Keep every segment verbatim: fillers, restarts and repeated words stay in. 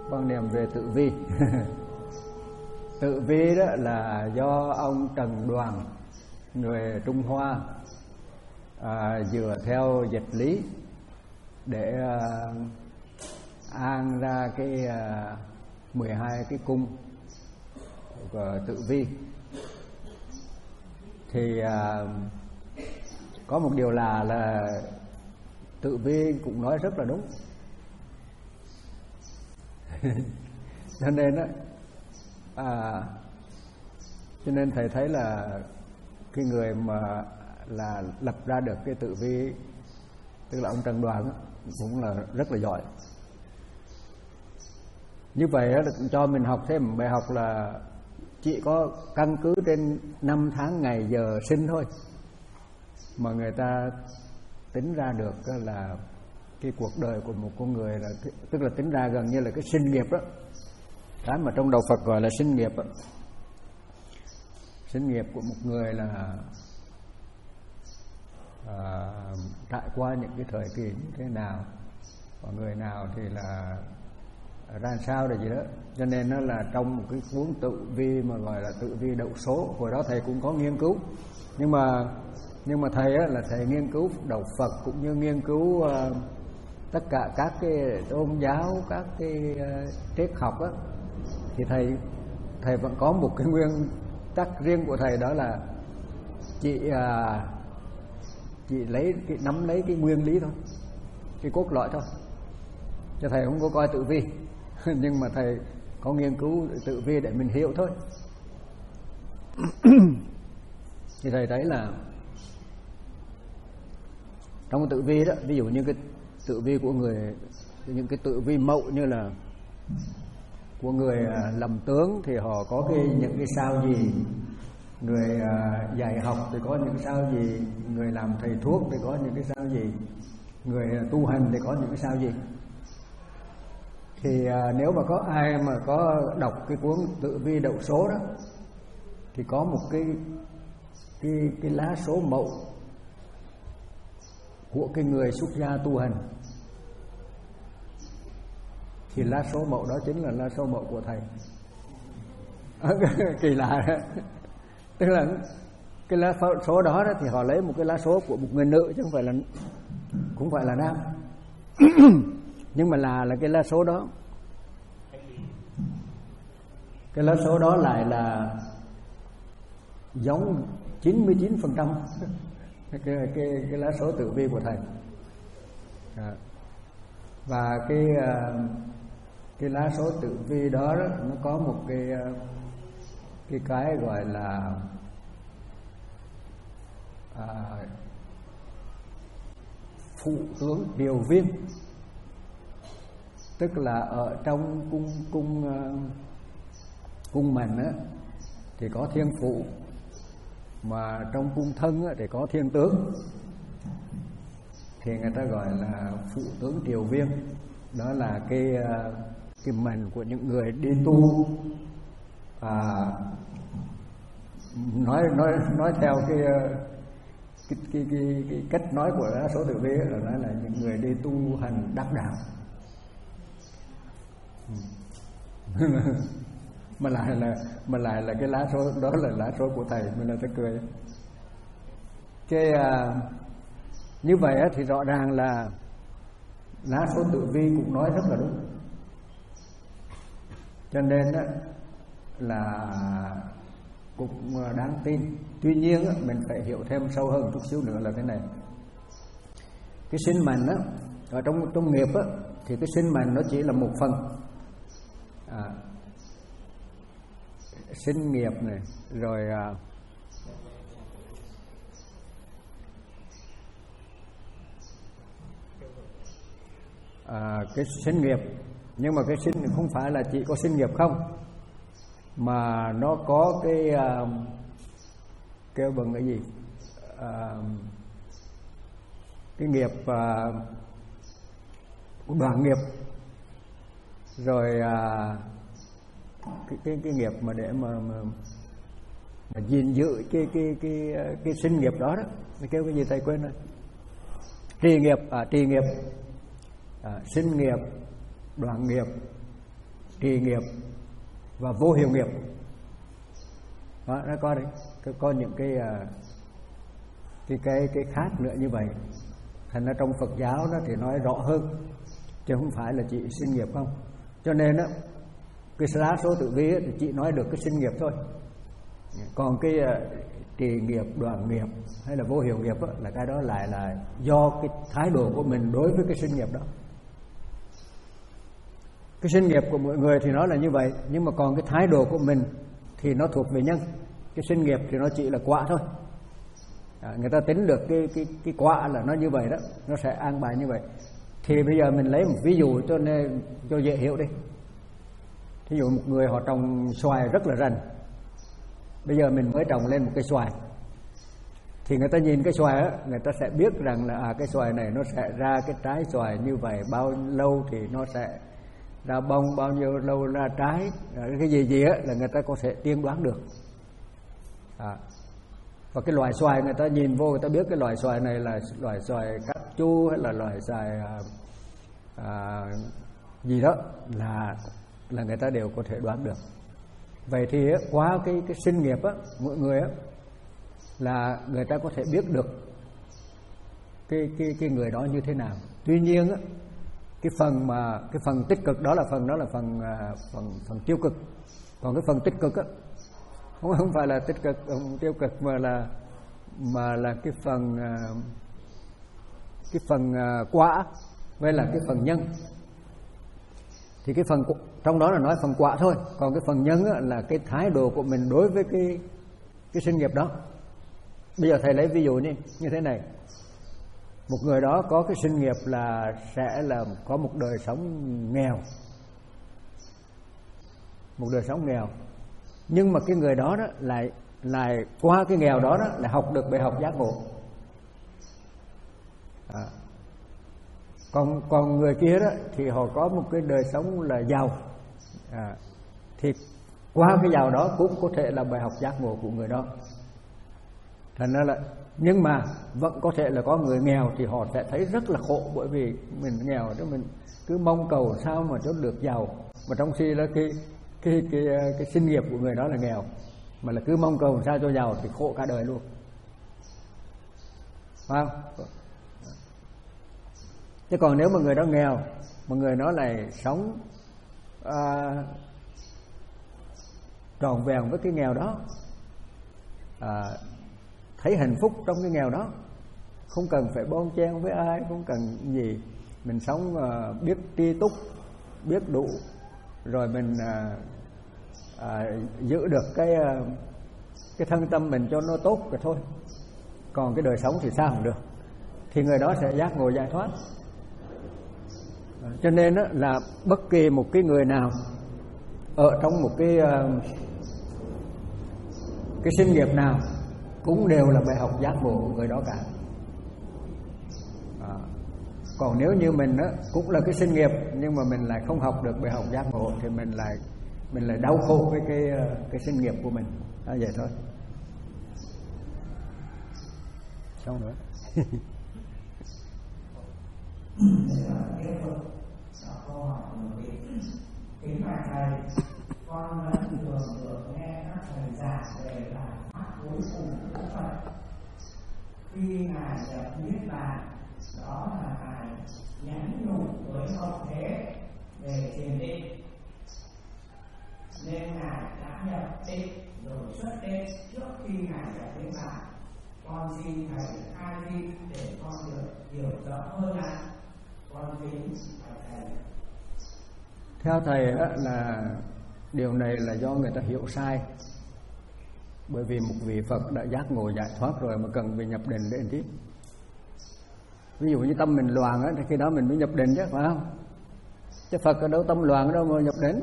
quan niệm về tử vi. Tử vi đó là do ông Trần Đoàn, người Trung Hoa, à, dựa theo dịch lý để à, an ra cái à, mười hai cái cung của tử vi. Thì à, có một điều là là tử vi cũng nói rất là đúng. Cho nên đó, à, cho nên thầy thấy là cái người mà là lập ra được cái tử vi, tức là ông Trần Đoàn đó, cũng là rất là giỏi. Như vậy đó, cho mình học thêm một bài học là chỉ có căn cứ trên năm tháng ngày giờ sinh thôi mà người ta tính ra được là cái cuộc đời của một con người, là tức là tính ra gần như là cái sinh nghiệp đó, cái mà trong đạo Phật gọi là sinh nghiệp đó. Sinh nghiệp của một người là à, trải qua những cái thời kỳ như thế nào, và người nào thì là ra sao để gì đó. Cho nên nó là trong một cái cuốn tự vi mà gọi là tự vi đậu số, hồi đó thầy cũng có nghiên cứu, nhưng mà nhưng mà thầy á, là thầy nghiên cứu đạo Phật cũng như nghiên cứu uh, tất cả các cái tôn giáo, các cái uh, triết học á, thì thầy thầy vẫn có một cái nguyên tắc riêng của thầy, đó là chỉ uh, chỉ lấy cái, nắm lấy cái nguyên lý thôi, cái cốt lõi thôi, cho thầy không có coi tự vi. Nhưng mà thầy có nghiên cứu tự vi để mình hiểu thôi. Thì thầy thấy là trong cái tự vi đó, ví dụ như cái tự vi của người, những cái tự vi mậu như là của người làm tướng thì họ có cái những cái sao gì, người dạy học thì có những cái sao gì, người làm thầy thuốc thì có những cái sao gì, người tu hành thì có những cái sao gì. Thì à, nếu mà có ai mà có đọc cái cuốn tự vi đậu số đó thì có một cái cái cái lá số mậu của cái người xuất gia tu hành, thì lá số mậu đó chính là lá số mậu của thầy. Kỳ lạ đó. Tức là cái lá số đó, đó thì họ lấy một cái lá số của một người nữ chứ không phải là cũng phải là nam. Nhưng mà là là cái lá số đó, cái lá số đó lại là giống chín mươi chín phần trăm cái, cái, cái lá số tử vi của thầy. À. Và cái cái lá số tử vi đó, đó nó có một cái cái cái gọi là à, phụ tướng điều viên, tức là ở trong cung cung cung mệnh á, thì có thiên phụ, mà trong cung thân á, thì có thiên tướng, thì người ta gọi là phụ tướng triều viên. Đó là cái cái mệnh của những người đi tu, à, nói nói nói theo cái cái cái cái, cái cách nói của lá số tử vi là nói là những người đi tu hành đắc đạo. mà lại là mà lại là cái lá số đó là lá số của thầy, mình là ta cười. Cái à, như vậy á, thì rõ ràng là lá số tử vi cũng nói rất là đúng. Cho nên á, là cũng đáng tin. Tuy nhiên á, mình phải hiểu thêm sâu hơn chút xíu nữa là thế này. Cái sinh mệnh á, ở trong trong nghiệp á, thì cái sinh mệnh nó chỉ là một phần. À, sinh nghiệp này, rồi à, à, cái sinh nghiệp, nhưng mà cái sinh không phải là chỉ có sinh nghiệp không, mà nó có cái à, kêu bằng cái gì, à, cái nghiệp à, đoàn nghiệp, rồi à, cái cái cái nghiệp mà để mà mà, mà gìn giữ cái cái cái cái sinh nghiệp đó đó, nó kêu cái gì thầy quên rồi. Trì nghiệp, à trì nghiệp, à, sinh nghiệp, đoàn nghiệp, trì nghiệp và vô hiệu nghiệp. Đó, nó có đấy, có những cái cái cái cái khác nữa như vậy. Thành ra trong Phật giáo đó thì nói rõ hơn, chứ không phải là chỉ sinh nghiệp không. Cho nên á, cái lá số tử vi thì chỉ nói được cái sinh nghiệp thôi. Còn cái trì nghiệp, đoạn nghiệp hay là vô hiệu nghiệp á, là cái đó lại là do cái thái độ của mình đối với cái sinh nghiệp đó. Cái sinh nghiệp của mọi người thì nó là như vậy, nhưng mà còn cái thái độ của mình thì nó thuộc về nhân. Cái sinh nghiệp thì nó chỉ là quả thôi. À, người ta tính được cái cái cái quả là nó như vậy đó, nó sẽ an bài như vậy. Thì bây giờ mình lấy một ví dụ cho nên cho dễ hiểu đi. Thí dụ một người họ trồng xoài rất là rành. Bây giờ mình mới trồng lên một cây xoài, thì người ta nhìn cái xoài á, người ta sẽ biết rằng là à, cái xoài này nó sẽ ra cái trái xoài như vậy, bao lâu thì nó sẽ ra bông, bao nhiêu lâu ra trái, cái gì gì á là người ta có thể tiên đoán được. À, và cái loại xoài người ta nhìn vô, người ta biết cái loại xoài này là loại xoài cát chu hay là loại xoài à, à, gì đó là là người ta đều có thể đoán được. Vậy thì qua cái cái sinh nghiệp á, mọi người á, là người ta có thể biết được cái cái cái người đó như thế nào. Tuy nhiên á, cái phần mà cái phần tích cực đó là phần đó là phần phần phần tiêu cực. Còn cái phần tích cực á, không không phải là tích cực, không tiêu cực, mà là mà là cái phần cái phần quả với là cái phần nhân. Thì cái phần trong đó là nói phần quả thôi, còn cái phần nhân á, là cái thái độ của mình đối với cái cái sinh nghiệp đó. Bây giờ thầy lấy ví dụ như như thế này. Một người đó có cái sinh nghiệp là sẽ là có một đời sống nghèo, một đời sống nghèo, nhưng mà cái người đó đó lại lại qua cái nghèo đó đó lại học được bài học giác ngộ. À. Còn còn người kia đó thì họ có một cái đời sống là giàu, à, thì qua cái giàu đó cũng có thể là bài học giác ngộ của người đó. Thành ra là, nhưng mà vẫn có thể là có người nghèo thì họ sẽ thấy rất là khổ, bởi vì mình nghèo đó, mình cứ mong cầu sao mà cho được giàu, mà trong khi là cái cái cái cái sinh nghiệp của người đó là nghèo, mà là cứ mong cầu sao cho giàu thì khổ cả đời luôn, phải không? Chứ còn nếu mà người đó nghèo mà người đó lại sống à, tròn vẹn với cái nghèo đó, à, thấy hạnh phúc trong cái nghèo đó, không cần phải bon chen với ai, không cần gì, mình sống uh, biết tri túc, biết đủ, rồi mình uh, uh, giữ được cái uh, cái thân tâm mình cho nó tốt rồi thôi. Còn cái đời sống thì sao không được, thì người đó sẽ giác ngộ giải thoát. Cho nên đó, là bất kỳ một cái người nào ở trong một cái uh, cái sinh nghiệp nào cũng đều là bài học giác ngộ của người đó cả. À, còn nếu như mình đó, cũng là cái sinh nghiệp nhưng mà mình lại không học được bài học giác ngộ thì mình lại mình lại đau khổ với cái cái sinh nghiệp của mình. À, vậy thôi. Xong nữa. Kính bạch thầy, con đã thường được nghe các thầy giảng về bài pháp cuối cùng của Phật. Khi ngài nhập niết bàn, đó là ngài nhắn nhủ với hậu thế về thiền định, nên ngài đã nhập định rồi xuất định trước khi ngài nhập niết bàn. Con xin thầy khai thị để con được hiểu rõ hơn ạ. Con kính bạch thầy. Theo thầy là điều này là do người ta hiểu sai. Bởi vì một vị Phật đã giác ngộ giải thoát rồi mà cần phải nhập định để làm chi? Ví dụ như tâm mình loạn á, thì khi đó mình mới nhập định chứ, phải không? Chứ Phật ở đâu tâm loạn ở đâu mà nhập định.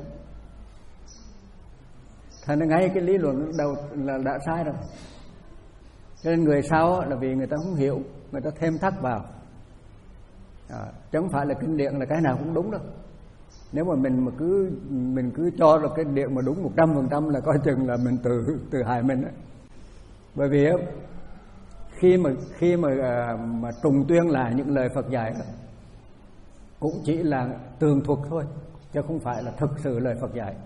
Thành ra ngay cái lý luận đầu là đã sai rồi. Cho nên người sau là vì người ta không hiểu, người ta thêm thắt vào. À, chứ không phải là kinh điển là cái nào cũng đúng đâu. Nếu mà mình mà cứ mình cứ cho là cái điển mà đúng một trăm phần trăm là coi chừng là mình tự tự hại mình đó. Bởi vì khi mà khi mà mà trùng tuyên lại những lời Phật dạy cũng chỉ là tường thuật thôi, chứ không phải là thực sự lời Phật dạy.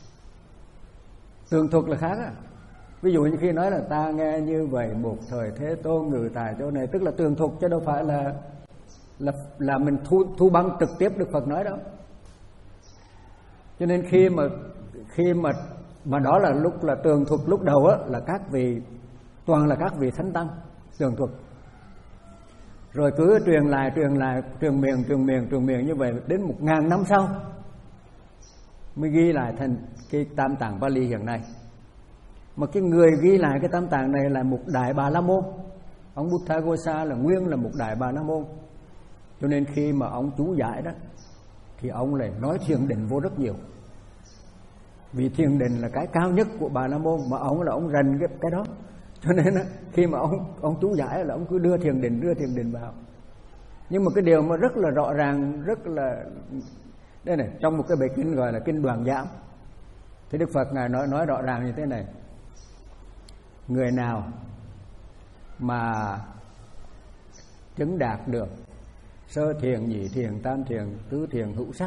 Tường thuật là khác á. Ví dụ như khi nói là ta nghe như vậy một thời Thế Tôn ngự tại chỗ này, tức là tường thuật chứ đâu phải là là là mình thu thu băng trực tiếp Đức Phật nói đâu. Cho nên khi mà khi mà mà đó là lúc là tường thuật lúc đầu á, là các vị toàn là các vị thánh tăng tường thuật, rồi cứ truyền lại truyền lại truyền miệng truyền miệng truyền miệng như vậy đến một ngàn năm sau mới ghi lại thành cái Tam Tạng Pali hiện nay. Mà cái người ghi lại cái Tam Tạng này là một đại Bà La Môn. Ông Buddhaghosa là nguyên là một đại Bà La Môn. Cho nên khi mà ông chú giải đó thì ông lại nói thiền định vô rất nhiều. Vì thiền định là cái cao nhất của Bà La Môn, mà ông là ông rành cái, cái đó. Cho nên khi mà ông ông chú giải là ông cứ đưa thiền định đưa thiền định vào. Nhưng mà cái điều mà rất là rõ ràng, rất là đây này, trong một cái bài kinh gọi là kinh Đoàn Giảm, thì Đức Phật ngài nói nói rõ ràng như thế này: người nào mà chứng đạt được sơ thiền, nhị thiền, tam thiền, tứ thiền, hữu sắc,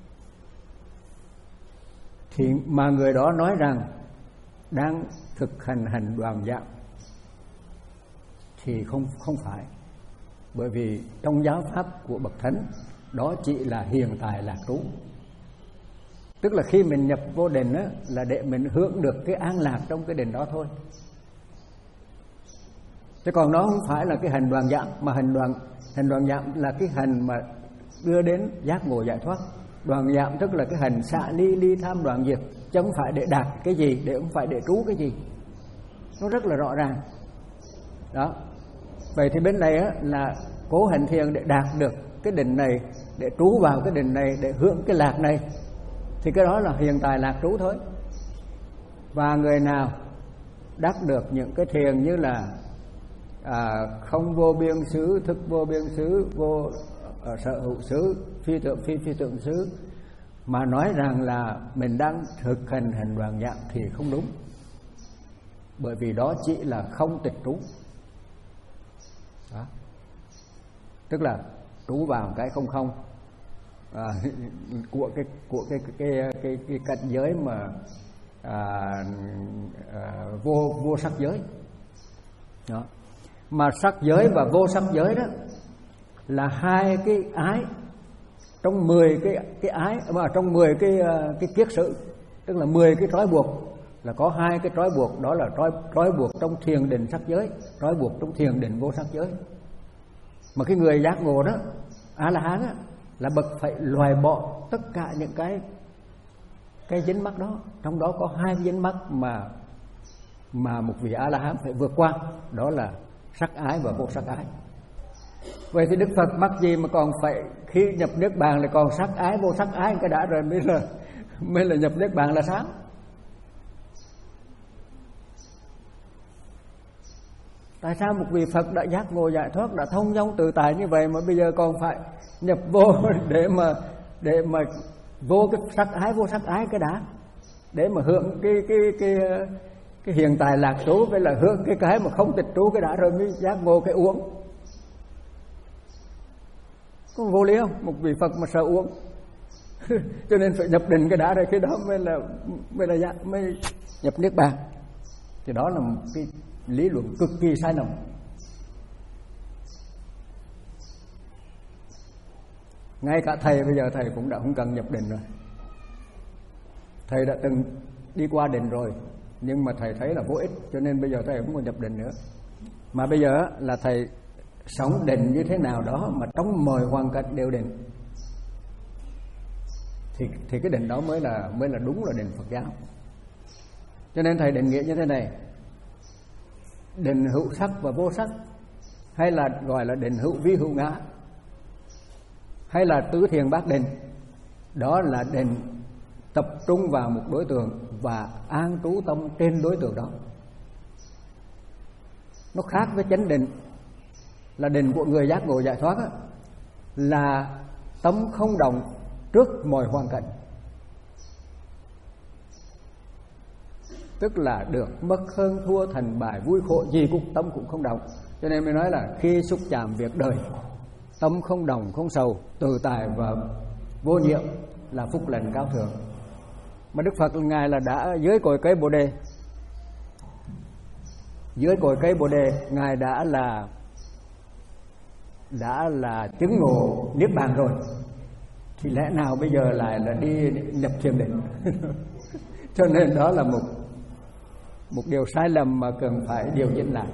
thì mà người đó nói rằng đang thực hành hành Đoàn Giảm, thì không không phải. Bởi vì trong giáo pháp của bậc thánh đó chỉ là hiện tại lạc trú. Tức là khi mình nhập vô định á, là để mình hưởng được cái an lạc trong cái định đó thôi. Chứ còn nó không phải là cái hành Đoàn Giảm, mà hành đoàn hành Đoàn Giảm là cái hành mà đưa đến giác ngộ giải thoát. Đoàn Giảm tức là cái hành xả ly ly tham đoạn diệt, chứ không phải để đạt cái gì, để không phải để trú cái gì. Nó rất là rõ ràng. Đó. Vậy thì bên này á, là cố hành thiền để đạt được cái định này, để trú vào cái định này, để hưởng cái lạc này, thì cái đó là hiện tại lạc trú thôi. Và người nào đắc được những cái thiền như là à, không vô biên xứ, thức vô biên xứ, vô à, sở hữu xứ, phi tượng phi phi tượng xứ, mà nói rằng là mình đang thực hành hành Đoàn Giảm thì không đúng. Bởi vì đó chỉ là không tịch trú. Đó. Tức là trú vào cái không không à, của cái của cái cái cái cái, cái cảnh giới mà à, à, vô vô sắc giới. Đó. Mà sắc giới và vô sắc giới đó là hai cái ái trong mười cái cái ái, mà trong mười cái cái kiết sự, tức là mười cái trói buộc, là có hai cái trói buộc, đó là trói trói buộc trong thiền định sắc giới, trói buộc trong thiền định vô sắc giới. Mà cái người giác ngộ đó, A La Hán á, là bậc phải loại bỏ tất cả những cái cái dính mắc đó. Trong đó có hai cái dính mắc mà mà một vị A La Hán phải vượt qua, đó là sắc ái và vô sắc ái. Vậy thì Đức Phật mắc gì mà còn phải khi nhập niết bàn lại còn sắc ái vô sắc ái cái đã rồi mới là mới là nhập niết bàn là sao? Tại sao một vị Phật đã giác ngộ giải thoát, đã thông dong tự tại như vậy mà bây giờ còn phải nhập vô để mà để mà vô cái sắc ái vô sắc ái cái đã, để mà hưởng cái cái cái cái hiện tại lạc trú, với là hưởng cái cái mà không tịch trú cái đã rồi mới giác ngộ cái uống. Có vô lý không? Một vị Phật mà sợ uống cho nên phải nhập định cái đã rồi, cái đó mới là mới là giác, mới nhập niết bàn. Thì đó là một cái lý luận cực kỳ sai lầm. Ngay cả thầy bây giờ thầy cũng đã không cần nhập định rồi. Thầy đã từng đi qua định rồi, nhưng mà thầy thấy là vô ích, cho nên bây giờ thầy không còn nhập định nữa. Mà bây giờ là thầy sống định như thế nào đó mà trong mọi hoàn cảnh đều định, thì thì cái định đó mới là mới là đúng là định Phật giáo. Cho nên thầy định nghĩa như thế này: định hữu sắc và vô sắc, hay là gọi là định hữu vi hữu ngã, hay là tứ thiền bát định, đó là định tập trung vào một đối tượng và an trú tâm trên đối tượng đó. Nó khác với chánh định là định của người giác ngộ giải thoát á, là tâm không động trước mọi hoàn cảnh, tức là được mất hơn thua thành bại vui khổ gì cũng tâm cũng không động. Cho nên mới nói là khi xúc chạm việc đời, tâm không động không sầu, tự tại và vô nhiệm, là phúc lành cao thượng. Mà Đức Phật Ngài là đã dưới cội cây Bồ Đề, dưới cội cây Bồ Đề Ngài đã là đã là chứng ngộ niết bàn rồi, thì lẽ nào bây giờ lại là đi nhập thiền định? Cho nên đó là một một điều sai lầm mà cần phải điều chỉnh lại.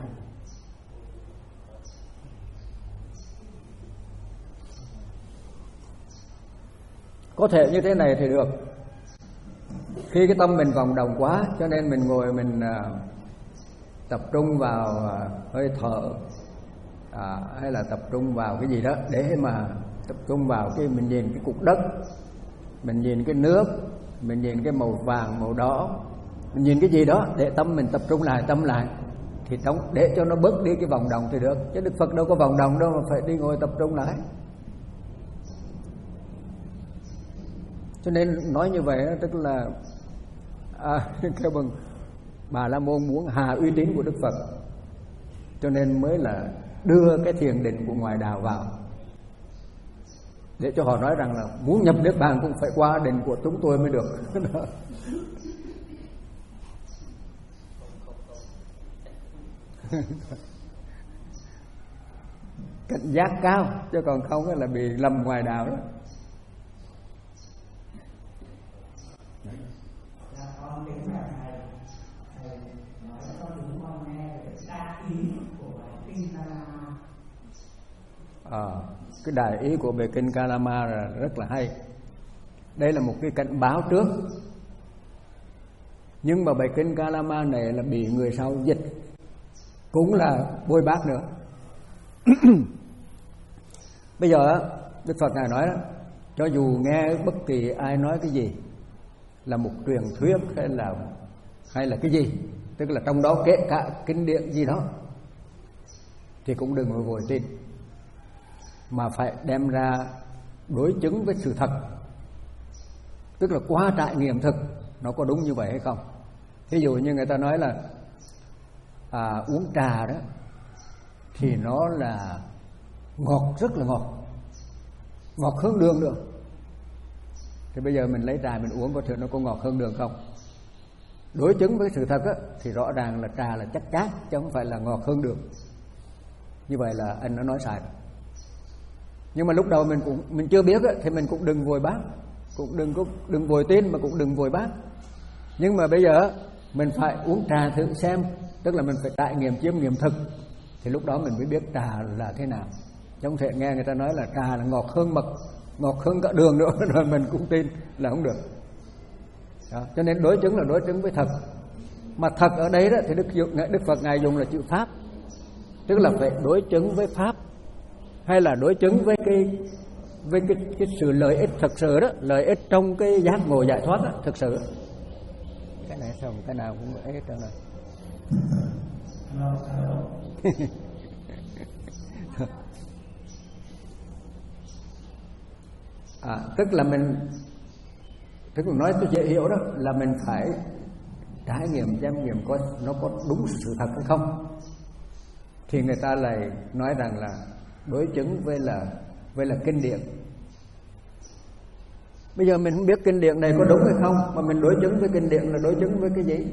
Có thể như thế này thì được. Khi cái tâm mình vòng đồng quá, cho nên mình ngồi mình uh, tập trung vào uh, hơi thở, à, hay là tập trung vào cái gì đó, để mà tập trung vào cái mình nhìn cái cục đất, mình nhìn cái nước, mình nhìn cái màu vàng, màu đỏ, mình nhìn cái gì đó để tâm mình tập trung lại, tâm lại, thì trong để cho nó bớt đi cái vòng đồng thì được. Chứ Đức Phật đâu có vòng đồng đâu mà phải đi ngồi tập trung lại. Cho nên nói như vậy tức là à, kêu bằng Bà La Môn muốn hạ uy tín của Đức Phật, cho nên mới là đưa cái thiền định của ngoại đạo vào, để cho họ nói rằng là muốn nhập niết bàn cũng phải qua định của chúng tôi mới được. Cảnh giác cao, chứ còn không là bị lầm ngoài đạo đó. À, cái đại ý của bài kinh Kalama là rất là hay. Đây là một cái cảnh báo trước. Nhưng mà bài kinh Kalama này là bị người sau dịch, cũng là bôi bác nữa. Bây giờ Đức Phật Ngài nói đó, cho dù nghe bất kỳ ai nói cái gì là một truyền thuyết hay là hay là cái gì, tức là trong đó kể cả kinh điển gì đó, thì cũng đừng vội vội tin, mà phải đem ra đối chứng với sự thật, tức là qua trải nghiệm thực nó có đúng như vậy hay không. Ví dụ như người ta nói là à, uống trà đó thì nó là ngọt, rất là ngọt, ngọt hơn đường nữa. Thì bây giờ mình lấy trà mình uống có thể nó có ngọt hơn đường không? Đối chứng với sự thật á, thì rõ ràng là trà là chắc chắn, chứ không phải là ngọt hơn đường. Như vậy là anh nó nói sai. Nhưng mà lúc đầu mình cũng mình chưa biết á, thì mình cũng đừng vội bác, cũng đừng có đừng vội tin, mà cũng đừng vội bác. Nhưng mà bây giờ mình phải uống trà thử xem, tức là mình phải trải nghiệm chiêm nghiệm thực, thì lúc đó mình mới biết trà là thế nào. Chứ không thể nghe người ta nói là trà là ngọt hơn mật, ngọt hơn cả đường nữa rồi mình cũng tin là không được. Đó. Cho nên đối chứng là đối chứng với thật. Mà thật ở đây đó thì Đức Đức Phật Ngài dùng là chữ pháp, tức là phải đối chứng với pháp, hay là đối chứng với cái với cái, cái sự lợi ích thực sự đó, lợi ích trong cái giác ngộ giải thoát đó, thực sự. Cái này xong cái nào cũng vậy hết trơn rồi. À, tức là mình, tức là nói tôi dễ hiểu đó, là mình phải trải nghiệm, chiêm nghiệm coi nó có đúng sự thật hay không, thì người ta lại nói rằng là đối chứng với là với là kinh điển. Bây giờ mình không biết kinh điển này có đúng hay không, mà mình đối chứng với kinh điển là đối chứng với cái gì?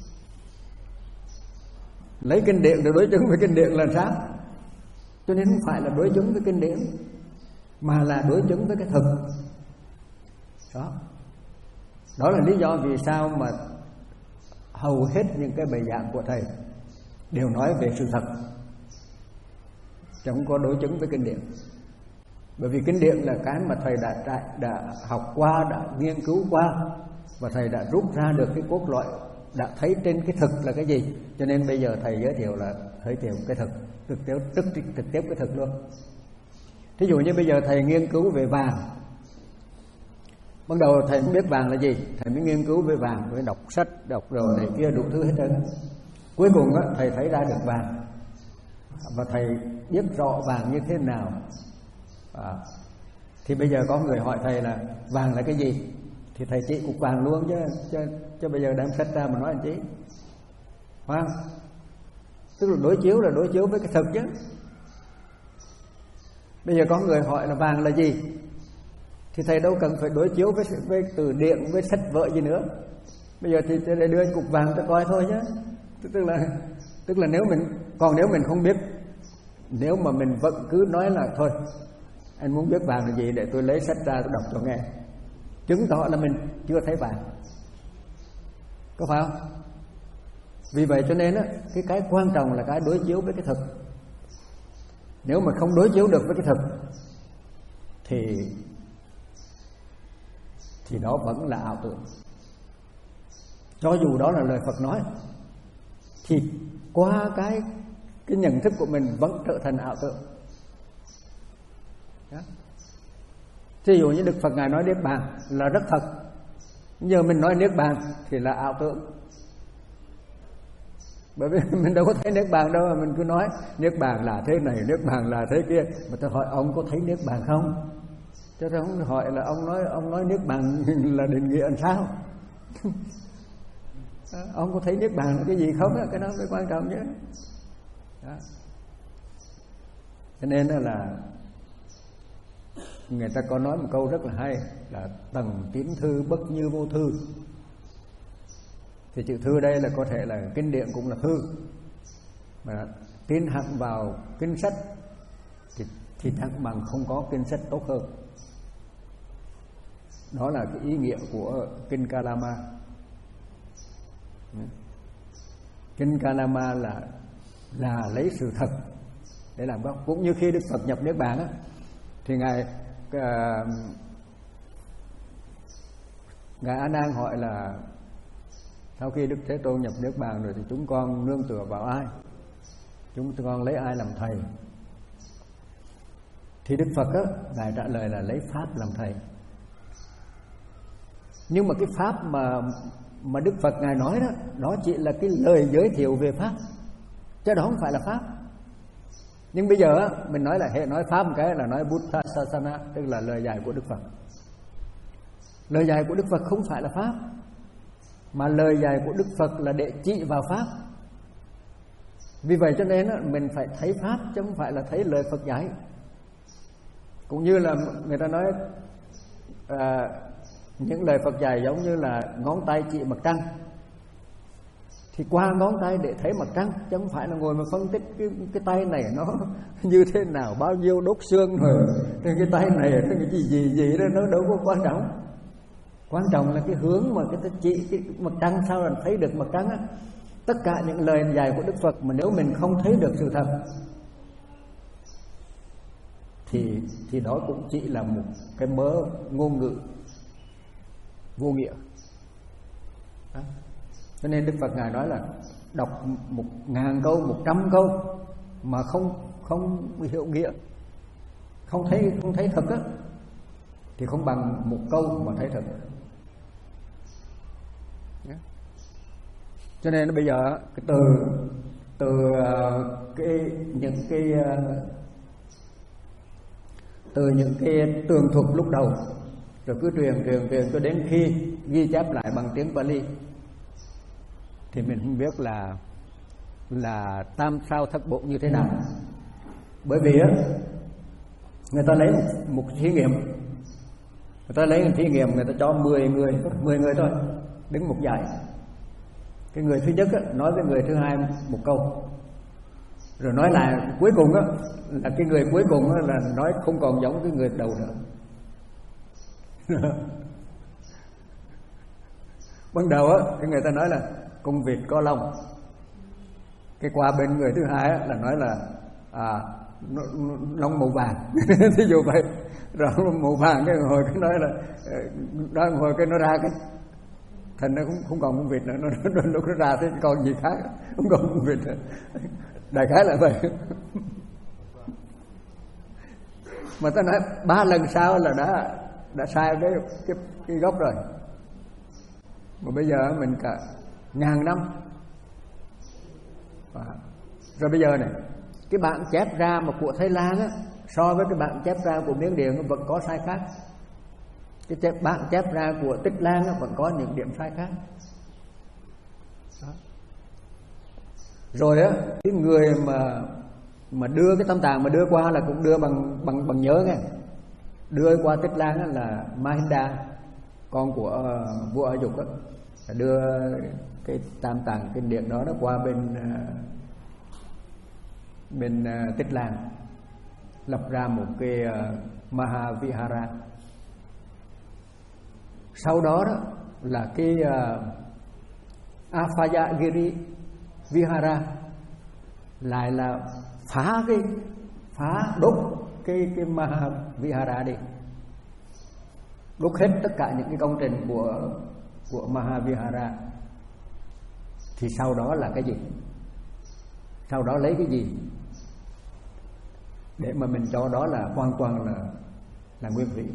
Lấy kinh điển để đối chứng với kinh điển là sao? Cho nên không phải là đối chứng với kinh điển, mà là đối chứng với cái thực. Đó. Đó là lý do vì sao mà hầu hết những cái bài giảng của thầy đều nói về sự thật, chứ không có đối chứng với kinh điển. Bởi vì kinh điển là cái mà thầy đã, đã học qua, đã nghiên cứu qua, và thầy đã rút ra được cái cốt lõi, đã thấy trên cái thực là cái gì. Cho nên bây giờ thầy giới thiệu là giới thiệu cái thực, thực tiếp, trực, trực tiếp cái thực luôn. Thí dụ như bây giờ thầy nghiên cứu về vàng, ban đầu thầy không biết vàng là gì, thầy mới nghiên cứu về vàng, mới đọc sách, đọc đồ này kia đủ thứ hết trơn. Cuối cùng á, thầy thấy ra được vàng, và thầy biết rõ vàng như thế nào. À, thì bây giờ có người hỏi thầy là vàng là cái gì, thì thầy chỉ cục vàng luôn, chứ chứ, chứ bây giờ đem sách ra mà nói anh chị, phải không? Tức là đối chiếu là đối chiếu với cái thực chứ. Bây giờ có người hỏi là vàng là gì, thì thầy đâu cần phải đối chiếu với, với từ điển, với sách vở gì nữa. Bây giờ thì thầy đưa cục vàng tôi coi thôi nhé. Tức là tức là nếu mình còn nếu mình không biết, nếu mà mình vẫn cứ nói là thôi anh muốn biết vàng là gì để tôi lấy sách ra tôi đọc cho nghe, chứng tỏ là mình chưa thấy vàng, có phải không? Vì vậy cho nên á, cái cái quan trọng là cái đối chiếu với cái thực. Nếu mà không đối chiếu được với cái thực thì thì đó vẫn là ảo tưởng. Cho dù đó là lời Phật nói thì qua cái cái nhận thức của mình vẫn trở thành ảo tưởng. Thí dụ như Đức Phật Ngài nói Niết Bàn là rất thật, giờ mình nói Niết Bàn thì là ảo tưởng. Bởi vì mình đâu có thấy Niết Bàn đâu mà mình cứ nói Niết Bàn là thế này, Niết Bàn là thế kia. Mà tôi hỏi ông có thấy Niết Bàn không? Chứ tôi không hỏi là ông nói ông nói Niết Bàn là định nghĩa làm sao? Ông có thấy Niết Bàn là cái gì không? Cái đó mới quan trọng chứ. Đó. Cho nên là người ta có nói một câu rất là hay là tầng tín thư bất như vô thư. Thì chữ thư đây là có thể là kinh điển cũng là thư, mà tin hẳn vào kinh sách thì, thì chẳng bằng không có kinh sách tốt hơn. Đó là cái ý nghĩa của kinh Kalama. Kinh Kalama là là lấy sự thật để làm gốc. Cũng như khi Đức Phật nhập Niết Bàn á, thì ngài uh, ngài A Nan hỏi là sau khi Đức Thế Tôn nhập Niết Bàn rồi thì chúng con nương tựa vào ai? Chúng con lấy ai làm thầy? Thì Đức Phật á, ngài trả lời là lấy pháp làm thầy. Nhưng mà cái pháp mà mà Đức Phật ngài nói đó, đó chỉ là cái lời giới thiệu về pháp, chứ đó không phải là pháp. Nhưng bây giờ á, mình nói là hệ nói pháp một cái là nói Buddha Sasana, tức là lời dạy của Đức Phật. Lời dạy của Đức Phật không phải là pháp, mà lời dạy của Đức Phật là để chỉ vào pháp. Vì vậy cho nên á, mình phải thấy pháp chứ không phải là thấy lời Phật dạy. Cũng như là người ta nói à, những lời Phật dạy giống như là ngón tay chỉ mặt trăng, thì qua ngón tay để thấy mặt trăng, chứ không phải là ngồi mà phân tích cái, cái tay này nó như thế nào, bao nhiêu đốt xương rồi cái tay này cái gì gì gì đó, nó đâu có quan trọng. Quan trọng là cái hướng mà cái chỉ cái mặt trăng sao là thấy được mặt trăng á. Tất cả những lời dạy của Đức Phật mà nếu mình không thấy được sự thật thì thì đó cũng chỉ là một cái mớ ngôn ngữ vô nghĩa. Đó. Cho nên Đức Phật ngài nói là đọc một ngàn câu, một trăm câu mà không không hiểu nghĩa, không thấy không thấy thật á, thì không bằng một câu mà thấy thật. Yeah. Cho nên bây giờ cái từ từ cái những cái từ những cái tường thuật lúc đầu rồi cứ truyền truyền truyền cho đến khi ghi chép lại bằng tiếng Pali thì mình không biết là là tam sao thất bộ như thế nào. Bởi vì á, người ta lấy một, một thí nghiệm, người ta lấy một thí nghiệm, người ta cho mười người, mười người thôi đứng một dãy. Cái người thứ nhất á, nói với người thứ hai một câu, rồi nói lại cuối cùng á, là cái người cuối cùng á, là nói không còn giống cái người đầu nữa. Ban đầu á, cái người ta nói là con vịt có lông, cái qua bên người thứ hai á, là nói là à, lông màu vàng. Thí dụ vậy, rồi màu vàng cái hồi cái nói là đó, hồi cái nó ra cái thành nó không không còn con vịt nữa, nó nó, nó, nó ra thế còn gì khác, không còn con vịt nữa. Đại khái là vậy. Mà ta nói ba lần sau là đã đã sai cái cái cái gốc rồi. Mà bây giờ mình cả ngàn năm. Rồi bây giờ này, cái bản chép ra mà của Thái Lan á, so với cái bản chép ra của Miến Điện nó vẫn có sai khác. Cái chép, bản chép ra của Tích Lan á, vẫn có những điểm sai khác. Đó. Rồi á, cái người mà mà đưa cái Tam Tạng mà đưa qua là cũng đưa bằng bằng bằng nhớ nghe. đưa qua Tích Lan là Mahinda, con của uh, vua Ở Dục đó, đưa cái tam tạng kinh điển đó nó qua bên uh, bên uh, Tích Lan, lập ra một cái uh, Mahavihara. Sau đó đó là cái uh, Afayagiri Vihara lại là phá cái phá đốt cái cái Mahavihara đi, đốt hết tất cả những cái công trình của của Mahavihara. Thì sau đó là cái gì? Sau đó lấy cái gì để mà mình cho đó là hoàn toàn là là nguyên thủy?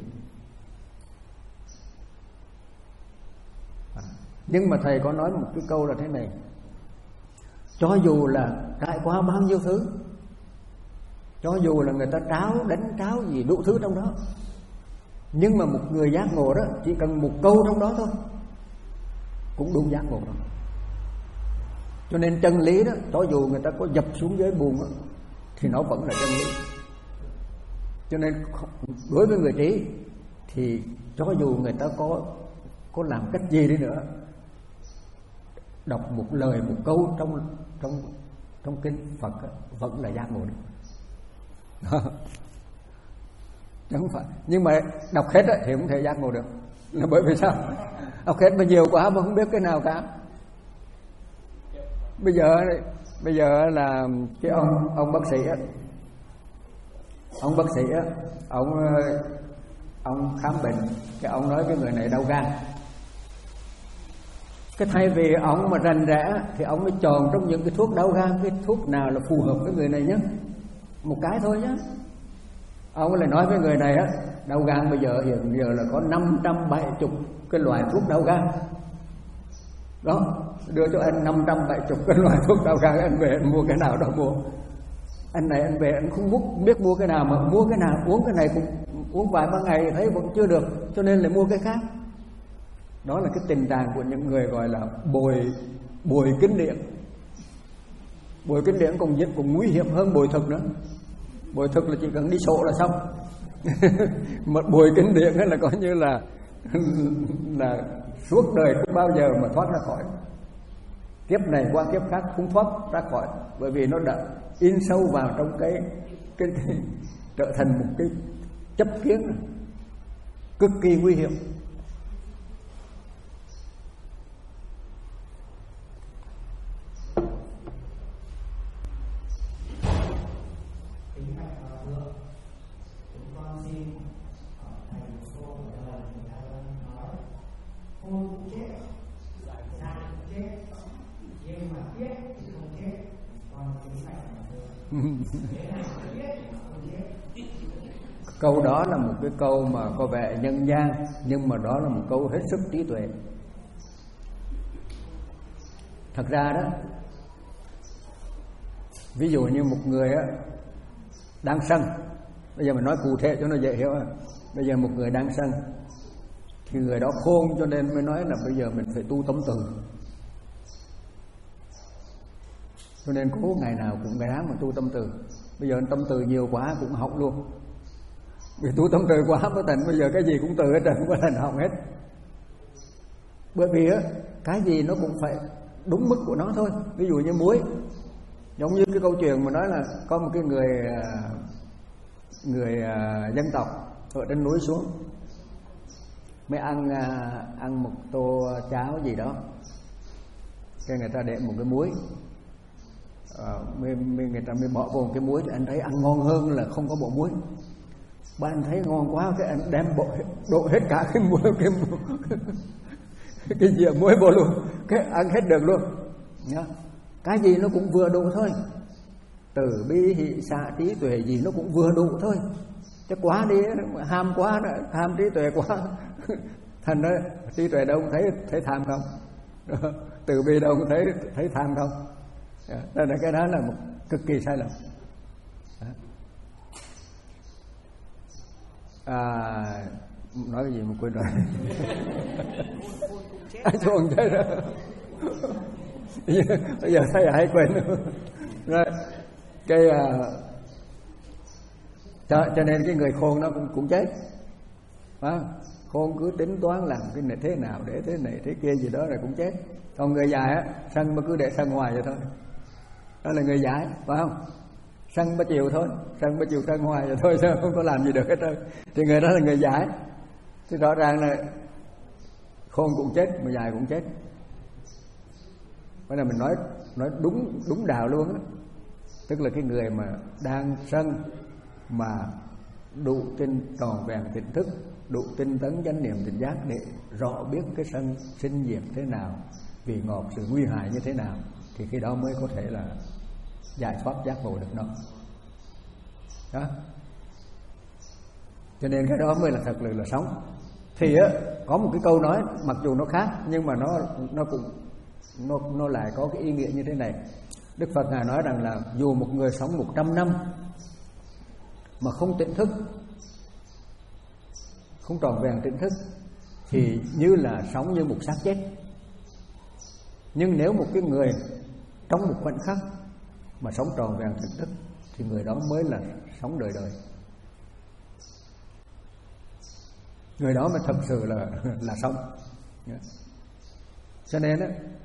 À, nhưng mà thầy có nói một cái câu là thế này: cho dù là trải qua bao nhiêu thứ, cho dù là người ta tráo đánh tráo gì đủ thứ trong đó, nhưng mà một người giác ngộ đó chỉ cần một câu trong đó thôi cũng đủ giác ngộ rồi. Cho nên chân lý đó, cho dù người ta có dập xuống dưới bùn đó, thì nó vẫn là chân lý. Cho nên đối với người trí thì cho dù người ta có có làm cách gì đi nữa, đọc một lời một câu trong trong trong kinh Phật đó, vẫn là giác ngộ được. Chẳng phải, nhưng mà đọc hết đó, thì không thể giác ngộ được. Là bởi vì sao? Đọc hết mà nhiều quá mà không biết cái nào cả. Bây giờ bây giờ là cái ông ông bác sĩ á, ông bác sĩ á, ông ông khám bệnh, cái ông nói cái người này đau gan. Cái thay vì ông mà rành rẽ thì ông mới chọn trong những cái thuốc đau gan cái thuốc nào là phù hợp với người này nhé, một cái thôi nhé. Ông lại nói với người này á, đau gan bây giờ hiện giờ là có năm trăm bảy mươi cái loại thuốc đau gan đó, đưa cho anh năm trăm bảy mươi cái loại thuốc đau gan, anh về anh mua cái nào đó mua. Anh này anh về anh không biết, biết mua cái nào, mà mua cái nào uống cái này cũng uống vài ba ngày thấy vẫn chưa được, cho nên lại mua cái khác. Đó là cái tình trạng của những người gọi là bồi bồi kinh điển. Bồi kinh điển còn cũng nguy hiểm hơn bồi thực nữa. Bồi thực là chỉ cần đi sổ là xong. Mà bồi kinh điển là coi như là là suốt đời không bao giờ mà thoát ra khỏi. Kiếp này qua kiếp khác không thoát ra khỏi, bởi vì nó đã in sâu vào trong cái cái, cái trở thành một cái chấp kiến cực kỳ nguy hiểm. Câu đó là một cái câu mà có vẻ nhân gian, nhưng mà đó là một câu hết sức trí tuệ. Thật ra đó, ví dụ như một người á, đang sân, bây giờ mình nói cụ thể cho nó dễ hiểu. Bây giờ một người đang sân thì người đó khôn, cho nên mới nói là bây giờ mình phải tu tâm từ. Cho nên cố ngày nào cũng ráng mà tu tâm từ. Bây giờ tâm từ nhiều quá cũng hỏng luôn. Vì tu tâm từ quá mới thành bây giờ cái gì cũng từ hết trơn, mới thành hỏng hết. Bởi vì á, cái gì nó cũng phải đúng mức của nó thôi. Ví dụ như muối, giống như cái câu chuyện mà nói là có một cái người người dân tộc ở trên núi xuống, mới ăn ăn một tô cháo gì đó, cái người ta để một cái muối, à, mới, mới người ta mới bỏ vô cái muối, thì anh thấy ăn ngon hơn là không có bộ muối. Ba anh thấy ngon quá, cái anh đem bộ đổ hết cả cái muối, cái cái gì muối vô luôn, cái ăn hết được luôn nhá. Cái gì nó cũng vừa đủ thôi, từ bi hỷ xả trí tuệ gì nó cũng vừa đủ thôi, chứ quá đi ham quá đó, ham trí tuệ quá thành đó trí tuệ đâu thấy thấy tham không, từ bi đâu thấy thấy tham không. Nên là cái đó là một cực kỳ sai lầm. À, nói cái gì mà quên rồi. Ai chuồng chết rồi. Bây giờ thấy ai quên rồi. Cái uh, cho, cho nên cái người khôn nó cũng cũng chết. à, khôn cứ tính toán làm cái này thế nào để thế này thế kia gì đó rồi cũng chết. Còn người dài á, sân mà cứ để sân hoài vậy thôi, đó là người dài, phải không? Sân ba chiều thôi, sân ba chiều sân hoài vậy thôi, sao không có làm gì được hết trơn. Thì người đó là người dài. Thì rõ ràng là khôn cũng chết mà dài cũng chết. Bây giờ mình nói nói đúng đúng đạo luôn á, tức là cái người mà đang sân mà đủ tinh tròn vẹn tỉnh thức, đủ tinh tấn chánh niệm tỉnh giác để rõ biết cái sân sinh diệt thế nào, vị ngọt sự nguy hại như thế nào, thì khi đó mới có thể là giải thoát giác ngộ được nó. Đó. Cho nên cái đó mới là thật sự là sống. Thì á, có một cái câu nói mặc dù nó khác nhưng mà nó nó cũng nó nó lại có cái ý nghĩa như thế này. Đức Phật ngài nói rằng là dù một người sống một trăm năm mà không tỉnh thức, không tròn vẹn tỉnh thức, thì như là sống như một xác chết. Nhưng nếu một cái người trong một khoảnh khắc mà sống tròn vẹn tỉnh thức thì người đó mới là sống đời đời. Người đó mới thật sự là là sống. Cho nên á,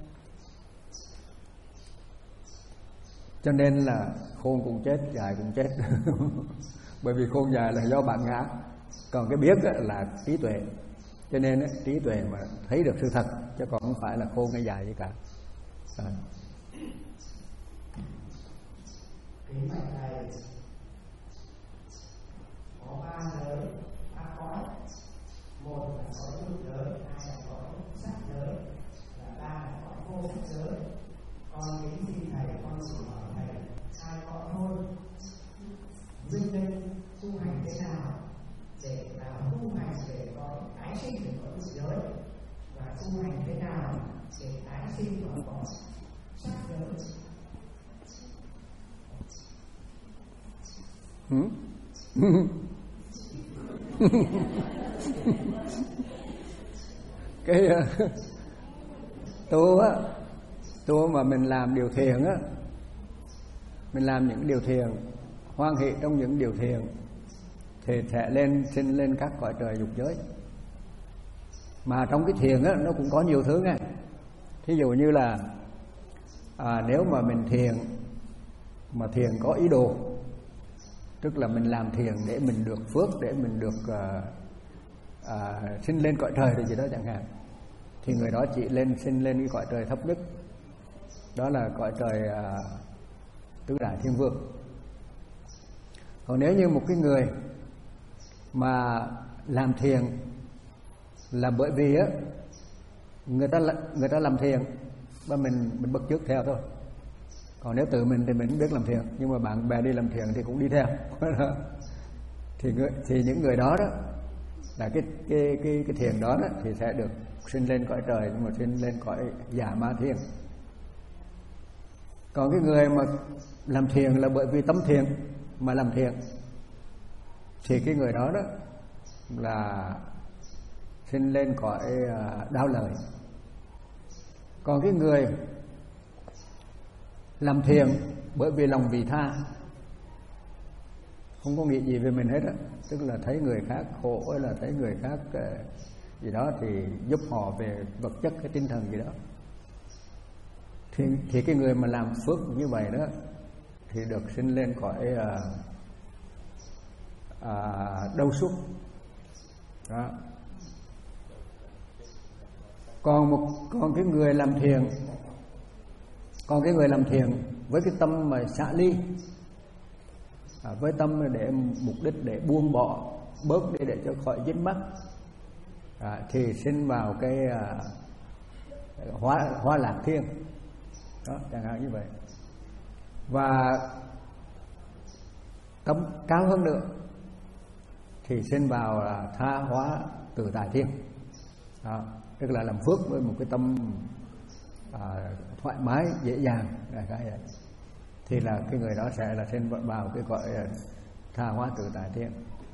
cho nên là khôn cũng chết, dài cũng chết. Bởi vì khôn dài là do bản ngã, còn cái biết là trí tuệ. Cho nên á, trí tuệ mà thấy được sự thật, chứ còn không phải là khôn hay dài gì cả. À. Kính bạch thầy, có ba giới ba cõi, một là cõi dục giới, hai là cõi sắc giới, và ba là cõi vô sắc giới. Con kính xin thầy, con chỉ hỏi thầy hai cõi thôi, nguyên nhân tu hành thế nào để nào tu hành để có tái sinh được cõi dục giới, và tu hành thế nào để tái sinh vào cõi sắc giới. Hmm? Cái uh, tu á, tu mà mình làm điều thiện á, mình làm những điều thiện, hoan hỷ trong những điều thiện, thì sẽ lên sinh lên các cõi trời dục giới. Mà trong cái thiện á, nó cũng có nhiều thứ nghe. Thí dụ như là à, nếu mà mình thiện mà thiện có ý đồ, tức là mình làm thiện để mình được phước, để mình được uh, uh, sinh lên cõi trời rồi gì đó chẳng hạn, thì người đó chỉ lên sinh lên cái cõi trời thấp nhất, đó là cõi trời uh, tứ đại thiên vương. Còn nếu như một cái người mà làm thiện là bởi vì á, người ta người ta làm thiện và mình mình bắt chước theo thôi. Còn nếu tự mình thì mình không biết làm thiện, nhưng mà bạn bè đi làm thiện thì cũng đi theo. thì người, thì những người đó đó là cái cái cái cái thiện đó đó thì sẽ được sinh lên cõi trời, nhưng mà sinh lên cõi giả ma thiên. Còn cái người mà làm thiện là bởi vì tâm thiện mà làm thiện, thì cái người đó đó là sinh lên cõi đau lợi. Còn cái người làm thiện bởi vì lòng vị tha, không có nghĩ gì về mình hết á, tức là thấy người khác khổ hay là thấy người khác gì đó thì giúp họ về vật chất cái tinh thần gì đó, thì, thì cái người mà làm phước như vậy đó thì được sinh lên cõi à, à, đâu xuất đó. Còn một còn cái người làm thiện Còn cái người làm thiện với cái tâm mà xả ly, à, với tâm để mục đích để buông bỏ, bớt đi để cho khỏi dính mắc, à, thì sinh vào cái à, hóa, hóa lạc thiên đó, chẳng hạn như vậy. Và tâm cao hơn nữa thì sinh vào là tha hóa tự tại thiên đó, tức là làm phước với một cái tâm à, thoải mái dễ dàng là cái vậy, thì là cái người đó sẽ là sinh vào cái gọi tha hóa tự tại thiên.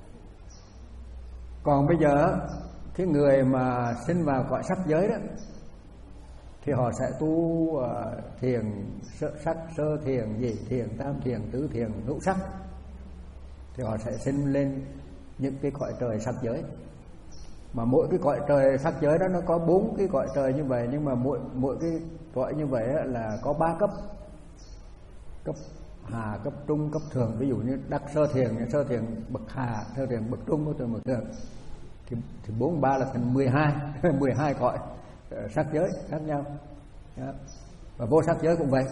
Còn bây giờ cái người mà sinh vào cõi sắc giới đó thì họ sẽ tu uh, thiền sơ, sắc sơ thiền, nhị thiền, tam thiền, tứ thiền, ngũ sắc, thì họ sẽ sinh lên những cái cõi trời sắc giới. Mà mỗi cái cõi trời sắc giới đó nó có bốn cái cõi trời như vậy, nhưng mà mỗi mỗi cái cõi như vậy là có ba cấp. Cấp hà, cấp trung, cấp thường. Ví dụ như đắc sơ thiền, sơ thiền bậc hà, sơ thiền bậc trung, sơ thiền bậc thường. Thì, thì bốn ba là thành mười hai, mười hai cõi sắc giới khác nhau. Đó. Và vô sắc giới cũng vậy.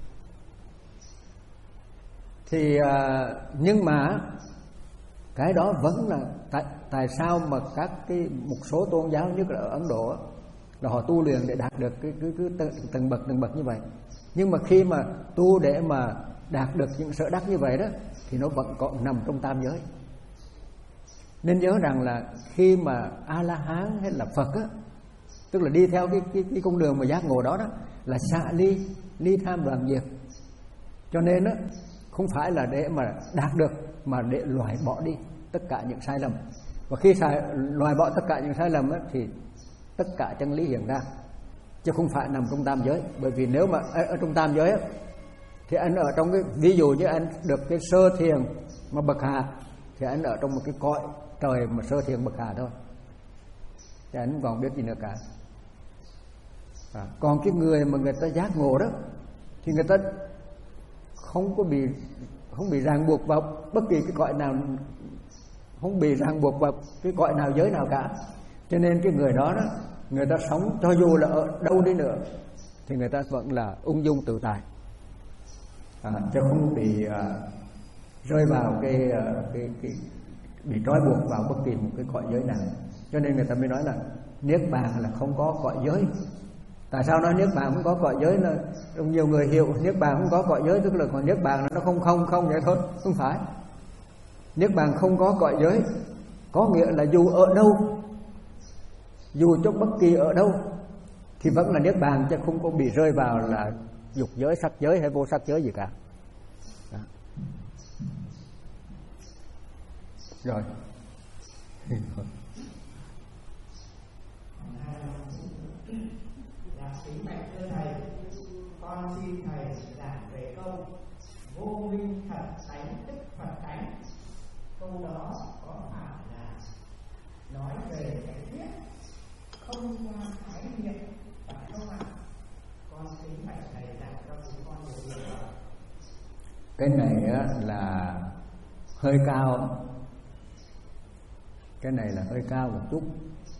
Thì nhưng mà cái đó vẫn là tại, tại sao mà các cái một số tôn giáo, nhất là ở Ấn Độ là họ tu luyện để đạt được cái cái, cái từng, từng bậc từng bậc như vậy. Nhưng mà khi mà tu để mà đạt được những sở đắc như vậy đó thì nó vẫn còn nằm trong tam giới. Nên nhớ rằng là khi mà A-la-hán hay là Phật á, tức là đi theo cái, cái, cái con đường mà giác ngộ đó đó, là xả ly, ly tham đoạn diệt. Cho nên á, không phải là để mà đạt được, mà để loại bỏ đi tất cả những sai lầm. Và khi sai, loại bỏ tất cả những sai lầm á, thì tất cả chân lý hiện ra, chứ không phải nằm trong tam giới. Bởi vì nếu mà ở, ở trong tam giới á, thì anh ở trong cái, ví dụ như anh được cái sơ thiền mà bậc hạ, thì anh ở trong một cái cõi trời mà sơ thiền bậc hạ thôi, thì anh không còn biết gì nữa cả. À, còn cái người mà người ta giác ngộ đó thì người ta không có bị không bị ràng buộc vào bất kỳ cái cõi nào, không bị ràng buộc vào cái cõi nào, giới nào cả. Cho nên cái người đó đó, người ta sống cho dù là ở đâu đi nữa thì người ta vẫn là ung dung tự tại, à, chứ không bị à, rơi vào cái, à, cái, cái bị trói buộc vào bất kỳ một cái cõi giới nào. Cho nên người ta mới nói là niết bàn là không có cõi giới. Tại sao nói niết bàn không có cõi giới? Là nhiều người hiểu niết bàn không có cõi giới tức là còn niết bàn là nó không không không vậy thôi. Không phải. Niết bàn không có cõi giới có nghĩa là dù ở đâu, dù trong bất kỳ ở đâu thì vẫn là niết bàn, chứ không có bị rơi vào là dục giới, sắc giới hay vô sắc giới gì cả. Đó. Rồi. Kính bạch thưa thầy, con xin thầy giảng về câu vô minh thật tánh tức Phật tánh. Câu đó có phải là nói về cái biết không qua khái niệm phải không ạ? Con kính bạch thầy giảng cho chúng con được hiểu. Cái này á, là hơi cao. Cái này là hơi cao một chút.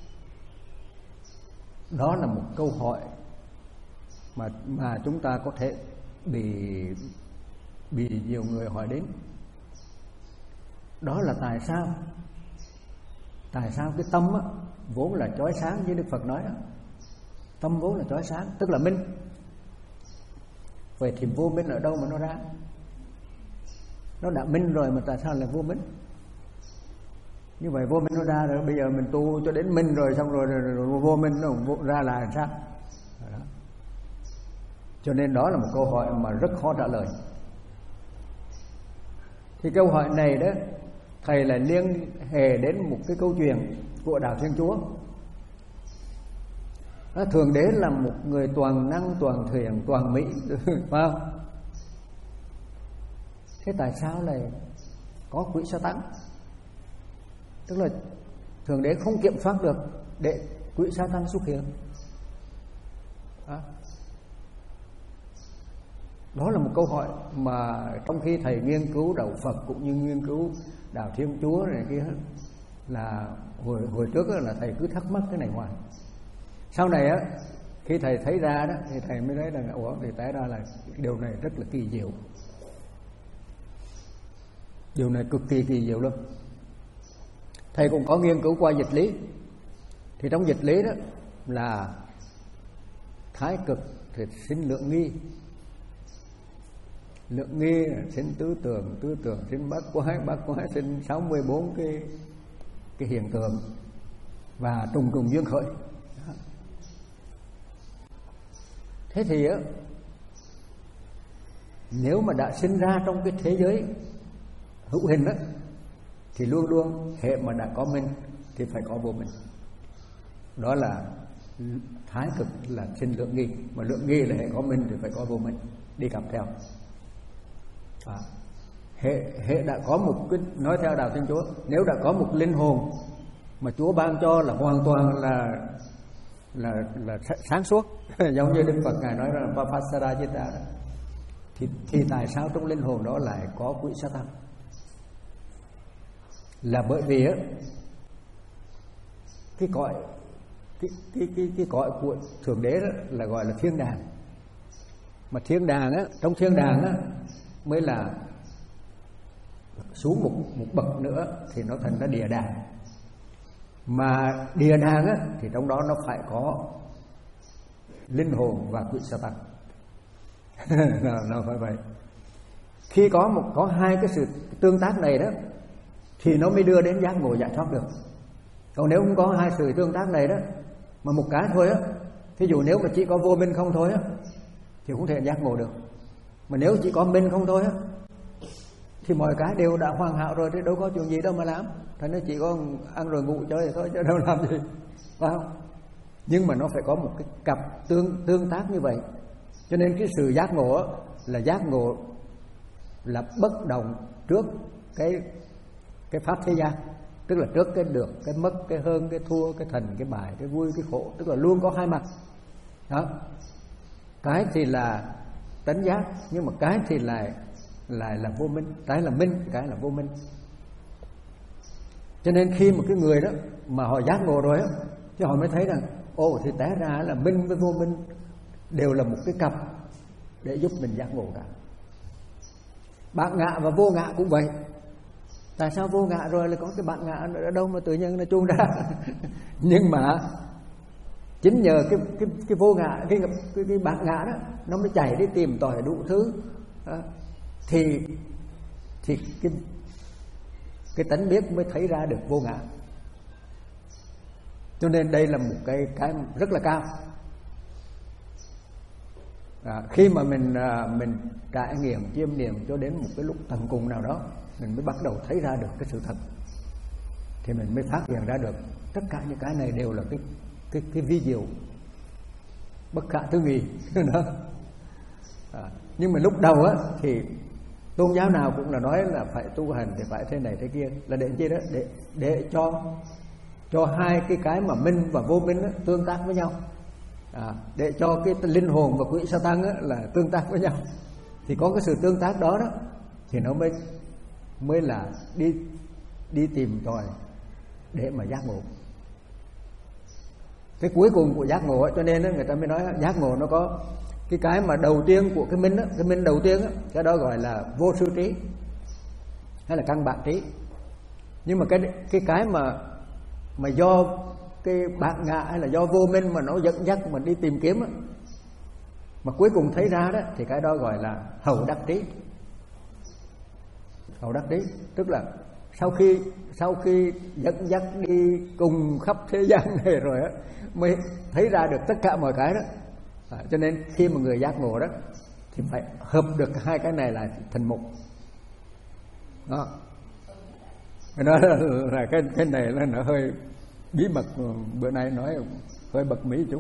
Đó là một câu hỏi mà mà chúng ta có thể bị bị nhiều người hỏi đến. Đó là tại sao? Tại sao cái tâm á, vốn là chói sáng như Đức Phật nói đó. Tâm vốn là chói sáng, tức là minh. Vậy thì vô minh ở đâu mà nó ra? Nó đã minh rồi mà tại sao là vô minh? Như vậy vô minh nó ra rồi, bây giờ mình tu cho đến minh rồi, xong rồi, rồi, rồi, rồi vô minh nó ra là làm sao? Đó. Cho nên đó là một câu hỏi mà rất khó trả lời. Thì câu hỏi này đó, thầy lại liên hệ đến một cái câu chuyện của Đạo Thiên Chúa. Đó, Thượng Đế là một người toàn năng, toàn thiện, toàn mỹ, phải không? Thế tại sao lại có quỷ sa tăng? Tức là Thượng Đế không kiểm soát được để quỷ sa tăng xuất hiện. Đó. Đó là một câu hỏi mà trong khi thầy nghiên cứu đạo Phật cũng như nghiên cứu Đạo Thiên Chúa này kia, là hồi hồi trước là thầy cứ thắc mắc cái này hoài. Sau này á, khi thầy thấy ra đó thì thầy mới thấy là ủa, thì té ra là điều này rất là kỳ diệu. Điều này cực kỳ kỳ diệu luôn. Thầy cũng có nghiên cứu qua dịch lý. Thì trong dịch lý đó là thái cực thì sinh lượng nghi, lượng nghi sinh tứ tưởng, tứ tưởng sinh bát quái, bát quái sinh sáu mươi bốn cái cái hiện tượng và trùng trùng duyên khởi. Đó. Thế thì á, nếu mà đã sinh ra trong cái thế giới hữu hình đó thì luôn luôn hệ mà đã có minh thì phải có vô minh. Đó là thái cực là sinh lượng nghi, mà lượng nghi là hệ có minh thì phải có vô minh đi kèm theo. À, hệ hệ đã có một cái, nói theo Đạo Thiên Chúa, nếu đã có một linh hồn mà Chúa ban cho là hoàn toàn là là là sáng suốt, giống như Đức Phật ngài nói là Papasarajita đó, thì thì tại sao trong linh hồn đó lại có quỷ sa tăng? Là bởi vì á, cái cõi cái cái cái cái cõi của thượng đế đó là gọi là thiên đàng, mà thiên đàng á, trong thiên đàng á mới là xuống một một bậc nữa thì nó thành ra địa đàng, mà địa đàng á thì trong đó nó phải có linh hồn và quỷ sa tăng. nó, nó phải vậy. Khi có một có hai cái sự tương tác này đó thì nó mới đưa đến giác ngộ giải thoát được. Còn nếu không có hai sự tương tác này đó mà một cái thôi á, thí dụ nếu mà chỉ có vô minh không thôi á thì không thể giác ngộ được. Mà nếu chỉ có minh không thôi á thì mọi cái đều đã hoàn hảo rồi, thì đâu có chuyện gì đâu mà làm. Thành nó chỉ có ăn rồi ngủ chơi thôi chứ đâu làm gì, phải không? Nhưng mà nó phải có một cái cặp tương tương tác như vậy. Cho nên cái sự giác ngộ là giác ngộ là bất động trước cái cái pháp thế gian, tức là trước cái được, cái mất, cái hơn, cái thua, cái thành, cái bại, cái vui, cái khổ, tức là luôn có hai mặt. Đó. Cái thì là tánh giác, nhưng mà cái thì lại lại là vô minh, cái là minh, cái là vô minh. Cho nên khi một cái người đó mà họ giác ngộ rồi á, thì họ mới thấy rằng ồ, thì té ra là minh với vô minh đều là một cái cặp để giúp mình giác ngộ cả. Bạn ngã và vô ngã cũng vậy. Tại sao vô ngã rồi lại có cái bạn ngã ở đâu mà tự nhiên nó chuông ra? Nhưng mà chính nhờ cái cái cái vô ngã, cái cái, cái bạn ngã đó, nó mới chạy đi tìm tòi đủ thứ đó. thì thì cái cái tánh biết mới thấy ra được vô ngã. Cho nên đây là một cái cái rất là cao. À, khi mà mình à, mình trải nghiệm chiêm nghiệm cho đến một cái lúc tận cùng nào đó, mình mới bắt đầu thấy ra được cái sự thật, thì mình mới phát hiện ra được tất cả những cái này đều là cái cái cái vi diệu bất khả tư nghị đó. À, nhưng mà lúc đầu á thì tôn giáo nào cũng là nói là phải tu hành thì phải thế này thế kia, là để chi đó, để để cho cho hai cái cái mà minh và vô minh đó, tương tác với nhau. À, để cho cái linh hồn và quỷ sa tăng á, là tương tác với nhau. Thì có cái sự tương tác đó đó thì nó mới mới là đi đi tìm tòi để mà giác ngộ. Cái cuối cùng của giác ngộ ấy, cho nên đó, người ta mới nói giác ngộ nó có cái cái mà đầu tiên của cái minh đó, cái minh đầu tiên đó, cái đó gọi là vô sư trí hay là căn bản trí. Nhưng mà cái cái cái mà mà do cái bát ngã hay là do vô minh mà nó dẫn dắt mình đi tìm kiếm á, mà cuối cùng thấy ra đó, thì cái đó gọi là hậu đắc trí. Hậu đắc trí tức là sau khi sau khi dẫn dắt đi cùng khắp thế gian này rồi á, mới thấy ra được tất cả mọi cái đó. À, cho nên khi mà người giác ngộ đó thì phải hợp được hai cái này lại thành một. Đó. Đó là, là cái cái này là nó hơi bí mật, bữa nay nói hơi bật mí chút.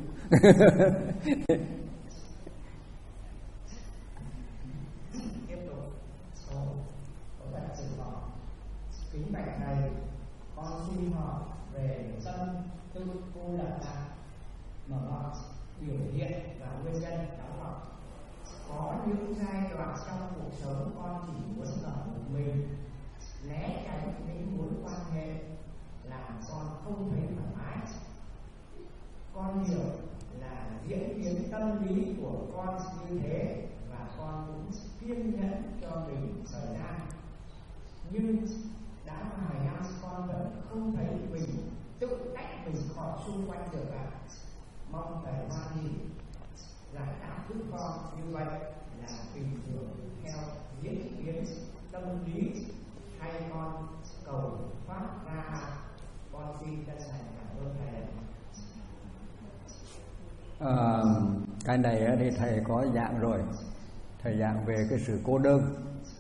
Tiếp tục câu câu đặt sự hỏi: kính bạch thầy, con xin hỏi về tâm tư cô lập lạc, mở rộng biểu hiện và nguyên nhân đó là có những giai đoạn trong cuộc sống con chỉ muốn ở một mình, né tránh những mối quan hệ làm con không thấy thoải mái. Con hiểu là diễn biến tâm lý của con như thế và con cũng kiên nhẫn cho mình thời gian, nhưng đã vài năm con vẫn không thấy mình tự tách mình khỏi xung quanh được cả. Mong thầy hoan hỷ giải đáp giúp con như vậy là bình thường theo diễn biến tâm lý hay con cầu thoát ra. Con xin chân thành cảm ơn thầy. À, cái này thì thầy có dạng rồi. Thầy dạng về cái sự cô đơn,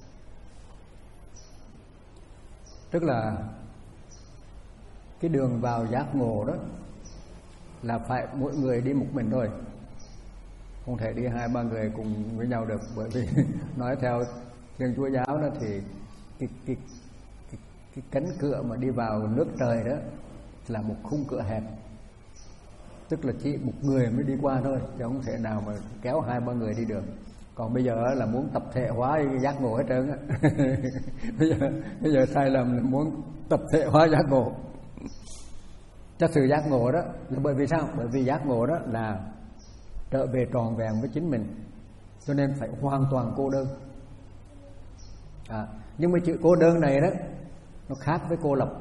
tức là cái đường vào giác ngộ đó là phải mỗi người đi một mình thôi, không thể đi hai ba người cùng với nhau được. Bởi vì nói theo Thiên Chúa giáo đó thì cái, cái, cái, cái cánh cửa mà đi vào nước trời đó là một khung cửa hẹp, tức là chỉ một người mới đi qua thôi, chứ không thể nào mà kéo hai ba người đi được. Còn bây giờ là muốn tập thể hóa giác ngộ hết trơn á. bây giờ bây giờ sai lầm là muốn tập thể hóa giác ngộ. Cho sự giác ngộ đó là bởi vì sao? Bởi vì giác ngộ đó là trở về tròn vẹn với chính mình, cho nên phải hoàn toàn cô đơn. À, nhưng mà chữ cô đơn này đó nó khác với cô lập.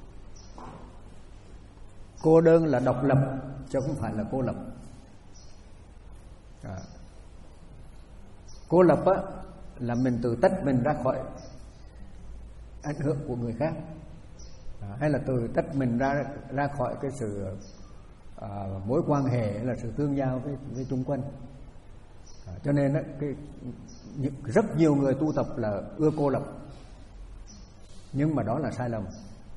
Cô đơn là độc lập chứ không phải là cô lập. À, cô lập á là mình tự tách mình ra khỏi ảnh hưởng của người khác, à, hay là tự tách mình ra ra khỏi cái sự à, mối quan hệ hay là sự tương giao với với xung quanh. À, cho nên á, cái rất nhiều người tu tập là ưa cô lập, nhưng mà đó là sai lầm.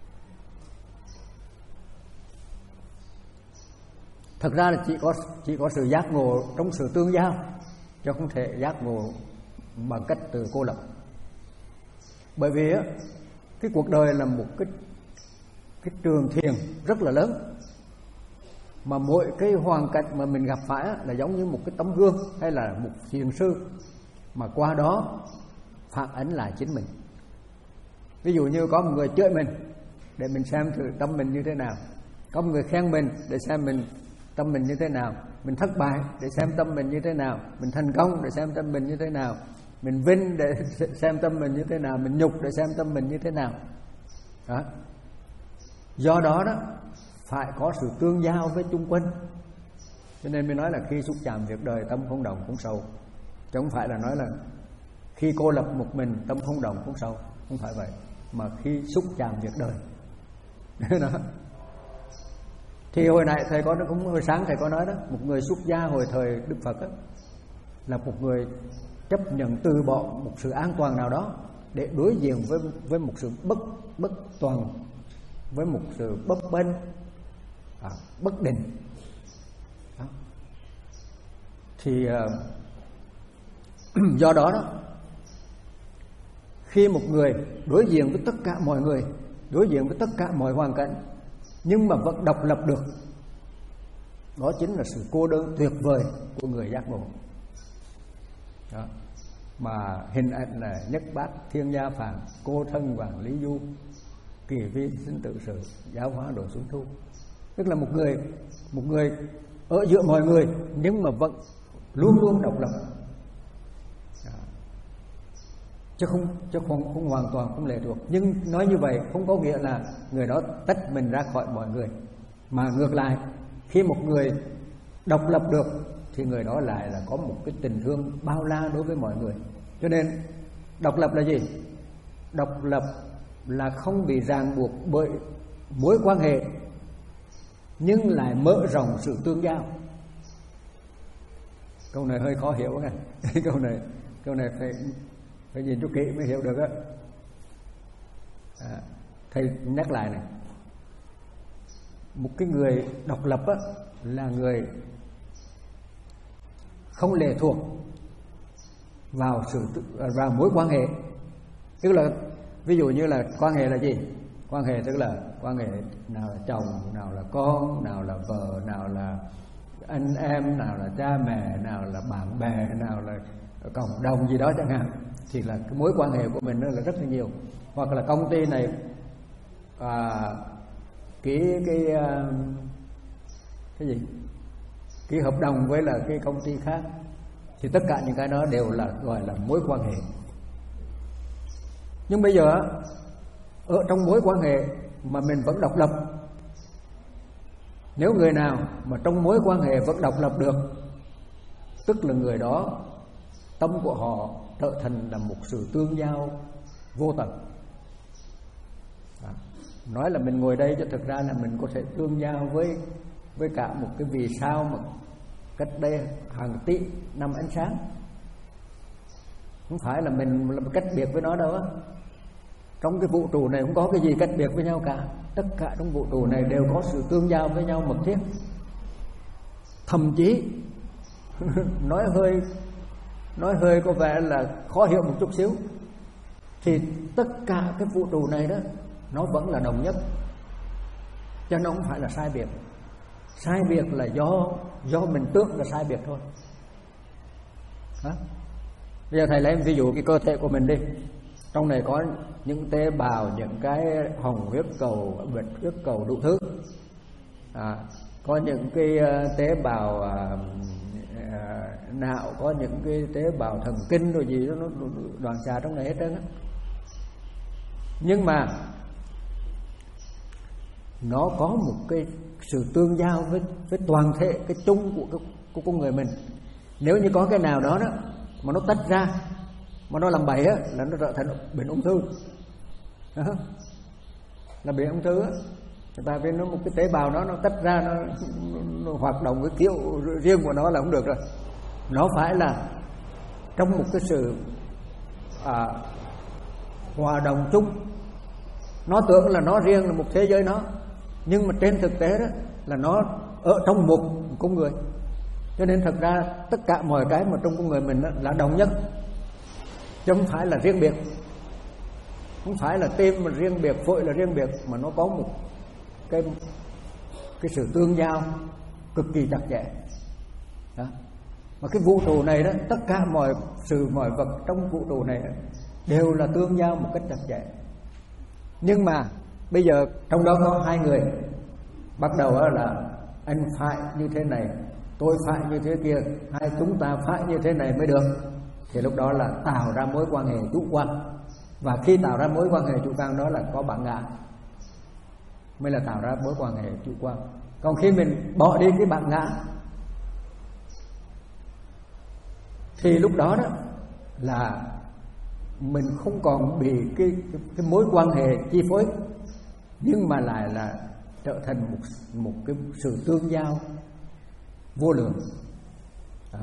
Thật ra là chỉ có chỉ có sự giác ngộ trong sự tương giao, chứ không thể giác ngộ bằng cách từ cô lập. Bởi vì á, cái cuộc đời là một cái cái trường thiền rất là lớn, mà mỗi cái hoàn cảnh mà mình gặp phải á, là giống như một cái tấm gương hay là một thiền sư mà qua đó phản ánh lại chính mình. Ví dụ như có một người chửi mình để mình xem thử tâm mình như thế nào, có một người khen mình để xem mình tâm mình như thế nào, mình thất bại để xem tâm mình như thế nào, mình thành công để xem tâm mình như thế nào, mình vinh để xem tâm mình như thế nào, mình nhục để xem tâm mình như thế nào. Đó. Do đó đó phải có sự tương giao với chung quanh. Cho nên mới nói là khi xúc chạm việc đời tâm không động cũng sâu, chứ không phải là nói là khi cô lập một mình tâm không động cũng sâu, không phải vậy, mà khi xúc chạm việc đời. Đó. Thì hồi nãy thầy có cũng hồi sáng thầy có nói đó, một người xuất gia hồi thời Đức Phật đó, là một người chấp nhận từ bỏ một sự an toàn nào đó để đối diện với với một sự bất bất toàn, với một sự bất bênh, à, bất định. Đó. Thì uh, do đó đó, khi một người đối diện với tất cả mọi người, đối diện với tất cả mọi hoàn cảnh, nhưng mà vẫn độc lập được, đó chính là sự cô đơn tuyệt vời của người giác ngộ. Đó. Mà hình ảnh là nhất bát thiên gia phàm, cô thân vàng lý du, kỳ vi sinh tự sự, giáo hóa độ xuống thu. Tức là một người một người ở giữa mọi người nhưng mà vẫn luôn luôn độc lập. Đó. Chứ không chứ không, không hoàn toàn không lệ thuộc. Nhưng nói như vậy không có nghĩa là người đó tách mình ra khỏi mọi người, mà ngược lại, khi một người độc lập được thì người đó lại là có một cái tình thương bao la đối với mọi người. Cho nên độc lập là gì? Độc lập là không bị ràng buộc bởi mối quan hệ, nhưng lại mở rộng sự tương giao. Câu này hơi khó hiểu này. câu này câu này phải phải nhìn chút kỹ mới hiểu được á. À, thầy nhắc lại này, một cái người độc lập á là người không lệ thuộc vào sự vào mối quan hệ. Tức là ví dụ như là quan hệ là gì? Quan hệ tức là quan hệ nào là chồng, nào là con, nào là vợ, nào là anh em, nào là cha mẹ, nào là bạn bè, nào là cộng đồng gì đó chẳng hạn. Thì là cái mối quan hệ của mình nó là rất là nhiều. Hoặc là công ty này à, ký cái cái gì ký hợp đồng với là cái công ty khác, thì tất cả những cái đó đều là gọi là mối quan hệ. Nhưng bây giờ ở trong mối quan hệ mà mình vẫn độc lập, nếu người nào mà trong mối quan hệ vẫn độc lập được, tức là người đó tâm của họ trở thành là một sự tương giao vô tận. Đó. Nói là mình ngồi đây, cho thực ra là mình có thể tương giao với với cả một cái vì sao mà cách đây hàng tỷ năm ánh sáng. Không phải là mình là cách biệt với nó đâu á. Trong cái vũ trụ này không có cái gì cách biệt với nhau cả. Tất cả trong vũ trụ này đều có sự tương giao với nhau mật thiết. Thậm chí nói hơi nói hơi có vẻ là khó hiểu một chút xíu, thì tất cả cái vũ trụ này đó nó vẫn là đồng nhất. Chứ cho nó không phải là sai biệt. Sai biệt là do do mình tưởng là sai biệt thôi. Đó. Bây giờ thầy lấy ví dụ cái cơ thể của mình đi. Trong này có những tế bào, những cái hồng huyết cầu, bạch huyết cầu đủ thứ. À, có những cái tế bào à, à, não, có những cái tế bào thần kinh rồi gì đó, nó đoàn xà trong này hết trơn á. Nhưng mà nó có một cái sự tương giao với với toàn thể cái chung của cái, của con người mình. Nếu như có cái nào đó đó mà nó tách ra, mà nó làm bậy á, là nó trở thành bệnh ung thư. Đó. Là bệnh ung thư á. Tại vì nó một cái tế bào nó nó tách ra, nó, nó, nó hoạt động cái kiểu riêng của nó là không được rồi. Nó phải là trong một cái sự à, hòa đồng chung. Nó tưởng là nó riêng là một thế giới nó, nhưng mà trên thực tế đó là nó ở trong một con người. Cho nên thật ra tất cả mọi cái mà trong con người mình là đồng nhất, chứ không phải là riêng biệt. Không phải là tim mà riêng biệt, phổi là riêng biệt, mà nó có một cái cái sự tương giao cực kỳ chặt chẽ. Đó. Mà cái vũ trụ này đó, tất cả mọi sự mọi vật trong vũ trụ này đều là tương giao một cách chặt chẽ. Nhưng mà bây giờ trong đó có hai người bắt đầu là anh phải như thế này, tôi phải như thế kia, hai chúng ta phải như thế này mới được. Thì lúc đó là tạo ra mối quan hệ chủ quan. Và khi tạo ra mối quan hệ chủ quan đó là có bản ngã, mới là tạo ra mối quan hệ chủ quan. Còn khi mình bỏ đi cái bản ngã thì lúc đó đó là mình không còn bị cái, cái, cái mối quan hệ chi phối, nhưng mà lại là trở thành một, một cái sự tương giao vô lượng. Đó.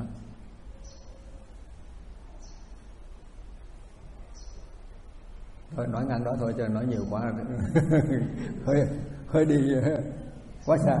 Thôi nói ngang đó thôi, chứ nói nhiều quá hơi hơi đi quá xa.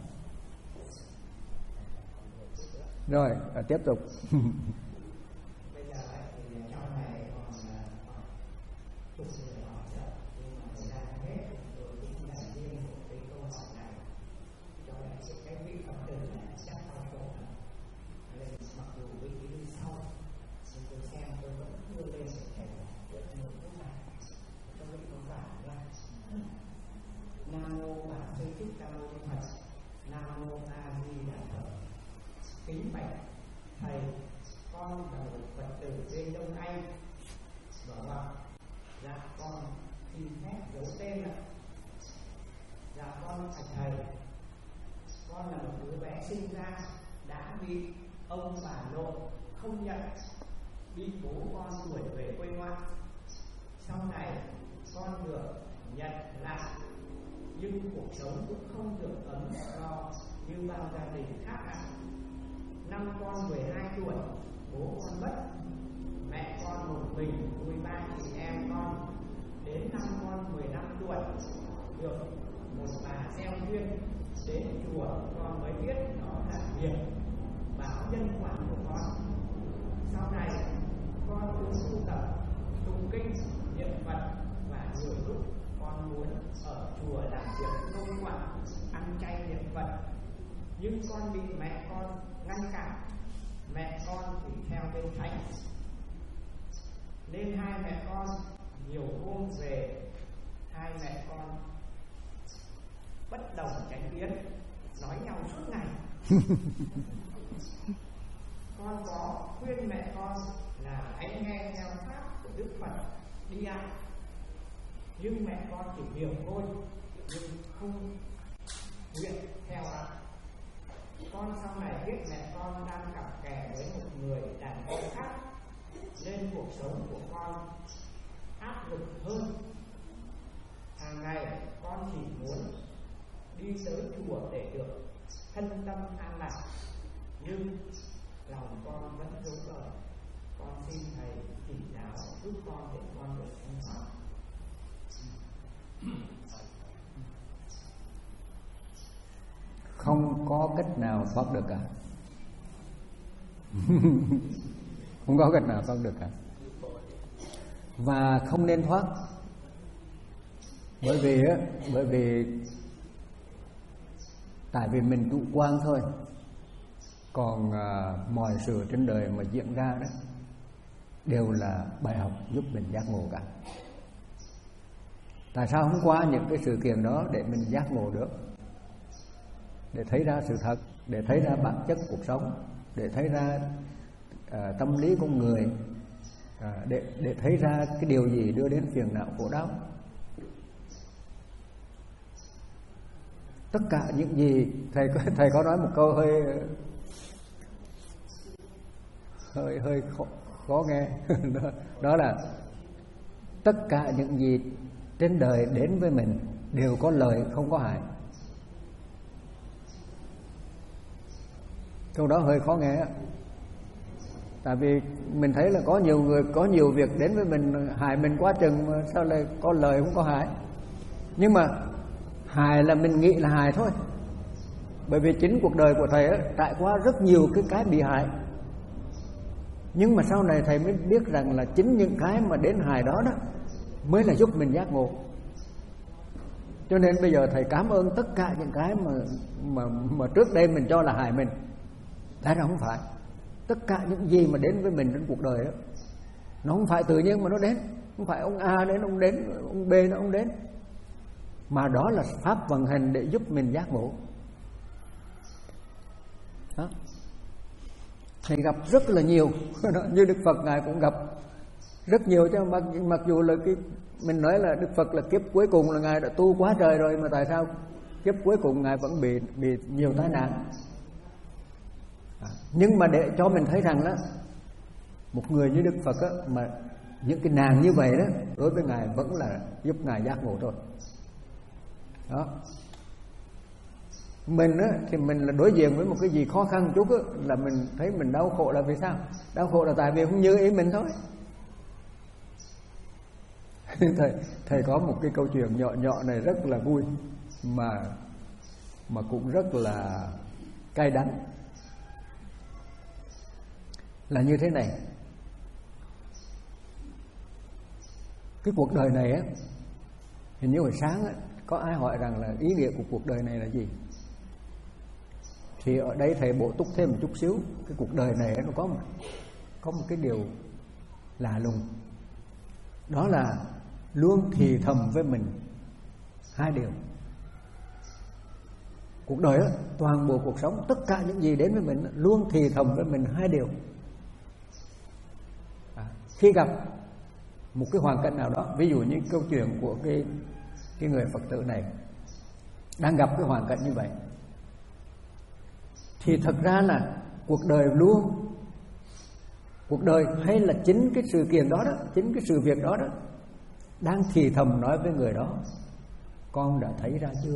Rồi tiếp tục. Bây giờ thì trong này còn chục người hỏi nữa, nhưng mà thời gian hết rồi cũng là riêng một cái câu hỏi này cho nên cái vị Phật tử này chắc cao khổ lắm. Nên mặc dù vị đi sau, nhưng tôi xem tôi vẫn đưa lên để thầy rất nhiều câu này cho vị công bản nha. Nam mô Bản Sư Thích Ca Mâu Ni Phật. Nam mô A Di Đà Phật. Kính bạch thầy, con là một Phật tử bên Đông Anh. Bảo ạ, dạ con xin phép giấu tên ạ. Dạ con là thầy, con là một đứa bé sinh ra đã bị ông bà nội không nhận, bị bố con đuổi về quê ngoại. Sau này con được nhận lại, nhưng cuộc sống cũng không được ấm no như bao gia đình khác ạ. Năm con mười hai tuổi, bố con mất, mẹ con một mình nuôi ba chị em con. Đến năm con mười lăm tuổi, được một bà gieo duyên đến chùa, con mới biết đó là nghiệp báo nhân quả của con. Sau này con cũng tu tập tụng kinh niệm Phật, và nhiều lúc con muốn ở chùa làm việc công quả, ăn chay niệm Phật, nhưng con bị mẹ con ngăn cản. Mẹ con thì theo bên thánh, nên hai mẹ con nhiều hôm về, hai mẹ con bất đồng chánh kiến, nói nhau suốt ngày. Con có khuyên mẹ con là hãy nghe theo pháp của Đức Phật đi ạ, nhưng mẹ con chỉ hiểu thôi, nhưng không nguyện theo ạ. Con sau này biết mẹ con đang gặp kè với một người đàn ông khác, nên cuộc sống của con áp lực hơn. Hàng ngày con chỉ muốn đi tới chùa để được thân tâm an lạc, nhưng lòng con vẫn dối bời. Con xin thầy chỉ giáo giúp con để con được thanh thoát. Không có cách nào thoát được cả. Không có cách nào thoát được cả. Và không nên thoát. Bởi vì bởi vì tại vì mình chủ quan thôi. Còn à, mọi sự trên đời mà diễn ra đó đều là bài học giúp mình giác ngộ cả. Tại sao không qua những cái sự kiện đó để mình giác ngộ được, để thấy ra sự thật, để thấy ra bản chất cuộc sống, để thấy ra à, tâm lý con người, à, để, để thấy ra cái điều gì đưa đến phiền não khổ đau. Tất cả những gì thầy thầy có nói một câu hơi hơi hơi khó, khó nghe đó, đó là tất cả những gì trên đời đến với mình đều có lợi không có hại. Câu đó hơi khó nghe. Tại vì mình thấy là có nhiều người, có nhiều việc đến với mình hại mình quá chừng, mà sao lại có lợi không có hại. Nhưng mà hại là mình nghĩ là hại thôi. Bởi vì chính cuộc đời của thầy ấy, trải qua rất nhiều cái cái bị hại. Nhưng mà sau này thầy mới biết rằng là chính những cái mà đến hại đó đó mới là giúp mình giác ngộ. Cho nên bây giờ thầy cảm ơn tất cả những cái mà mà mà trước đây mình cho là hại mình. Tại ra không phải. Tất cả những gì mà đến với mình trên cuộc đời đó, nó không phải tự nhiên mà nó đến. Không phải ông A đến, ông đến, ông B nó ông đến, mà đó là pháp vận hành để giúp mình giác ngộ. Đó. Thầy gặp rất là nhiều như Đức Phật Ngài cũng gặp rất nhiều, chứ mặc, mặc dù là cái mình nói là Đức Phật là kiếp cuối cùng là Ngài đã tu quá trời rồi, mà tại sao kiếp cuối cùng Ngài vẫn bị bị nhiều tai nạn. À, nhưng mà để cho mình thấy rằng đó, một người như Đức Phật á, mà những cái nạn như vậy đó đối với Ngài vẫn là giúp Ngài giác ngộ thôi. Đó. Mình á, thì mình là đối diện với một cái gì khó khăn chút á, là mình thấy mình đau khổ. Là vì sao? Đau khổ là tại vì không như ý mình thôi. thầy, thầy có một cái câu chuyện nhỏ nhỏ này rất là vui, mà mà cũng rất là cay đắng. Là như thế này. Cái cuộc đời này á, hình như hồi sáng á, có ai hỏi rằng là ý nghĩa của cuộc đời này là gì? Thì ở đây thầy bổ túc thêm một chút xíu. Cái cuộc đời này nó có một, có một cái điều lạ lùng. Đó là luôn thì thầm với mình hai điều. Cuộc đời đó, toàn bộ cuộc sống, tất cả những gì đến với mình luôn thì thầm với mình hai điều. À, khi gặp một cái hoàn cảnh nào đó, ví dụ như câu chuyện của cái, cái người Phật tử này đang gặp cái hoàn cảnh như vậy, thì thật ra là cuộc đời luôn, cuộc đời hay là chính cái sự kiện đó đó, chính cái sự việc đó đó đang thì thầm nói với người đó: con đã thấy ra chưa?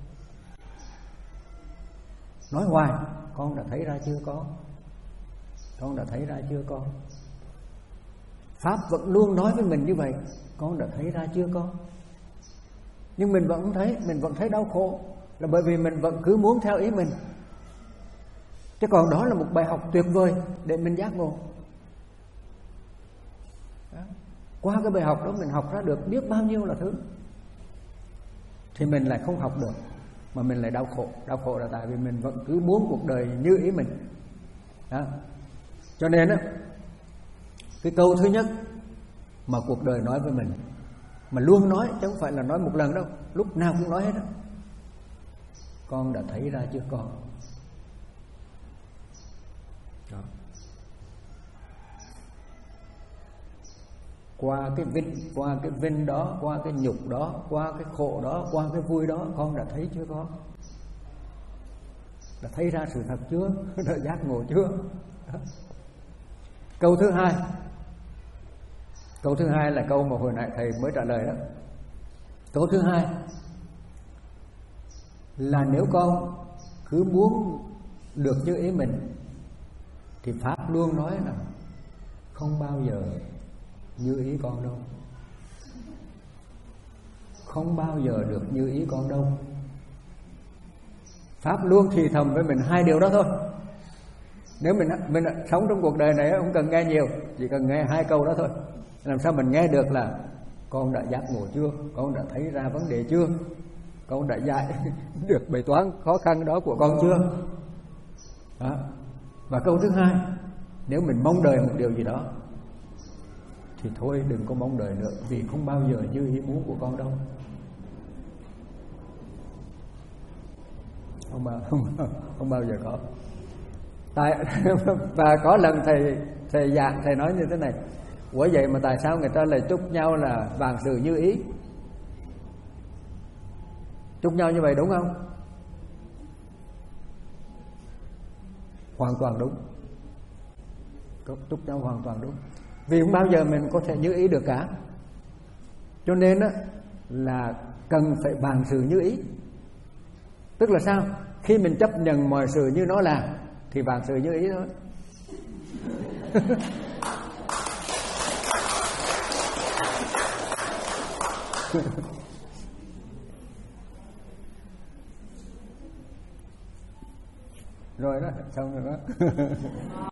Nói hoài: con đã thấy ra chưa con? Con đã thấy ra chưa con? Pháp vẫn luôn nói với mình như vậy: con đã thấy ra chưa con? Nhưng mình vẫn không thấy, mình vẫn thấy đau khổ, là bởi vì mình vẫn cứ muốn theo ý mình. Chứ còn đó là một bài học tuyệt vời để mình giác ngộ. Đó. Qua cái bài học đó mình học ra được biết bao nhiêu là thứ. Thì mình lại không học được, mà mình lại đau khổ. Đau khổ là tại vì mình vẫn cứ muốn cuộc đời như ý mình. Đó. Cho nên á, cái câu thứ nhất mà cuộc đời nói với mình, mà luôn nói chứ không phải là nói một lần đâu, lúc nào cũng nói hết đó: con đã thấy ra chưa con? Đó. Qua cái vinh, qua cái vinh đó, qua cái nhục đó, qua cái khổ đó, qua cái vui đó, con đã thấy chưa con? Đã thấy ra sự thật chưa? Đã giác ngộ chưa? Đó. Câu thứ hai, câu thứ hai là câu mà hồi nãy thầy mới trả lời đó. Câu thứ hai là nếu con cứ muốn được như ý mình thì Pháp luôn nói là không bao giờ như ý con đâu. Không bao giờ được như ý con đâu. Pháp luôn thì thầm với mình hai điều đó thôi. Nếu mình mình sống trong cuộc đời này không cần nghe nhiều, chỉ cần nghe hai câu đó thôi. Làm sao mình nghe được là con đã giác ngộ chưa? Con đã thấy ra vấn đề chưa? Con đã dạy được bài toán khó khăn đó của con chưa? Đó. Và câu thứ hai, nếu mình mong đợi một điều gì đó thì thôi đừng có mong đợi nữa, vì không bao giờ như ý muốn của con đâu. Không bao, không, không bao giờ có. Tại, và có lần thầy thầy giảng, thầy nói như thế này: ủa vậy mà tại sao người ta lại chúc nhau là vạn sự như ý? Chúc nhau như vậy đúng không? Hoàn toàn đúng. Chúc nhau hoàn toàn đúng. Vì không bao giờ mình có thể như ý được cả. Cho nên á, là cần phải vạn sự như ý. Tức là sao? Khi mình chấp nhận mọi sự như nó là thì vạn sự như ý thôi. Rồi đó, xong rồi đó.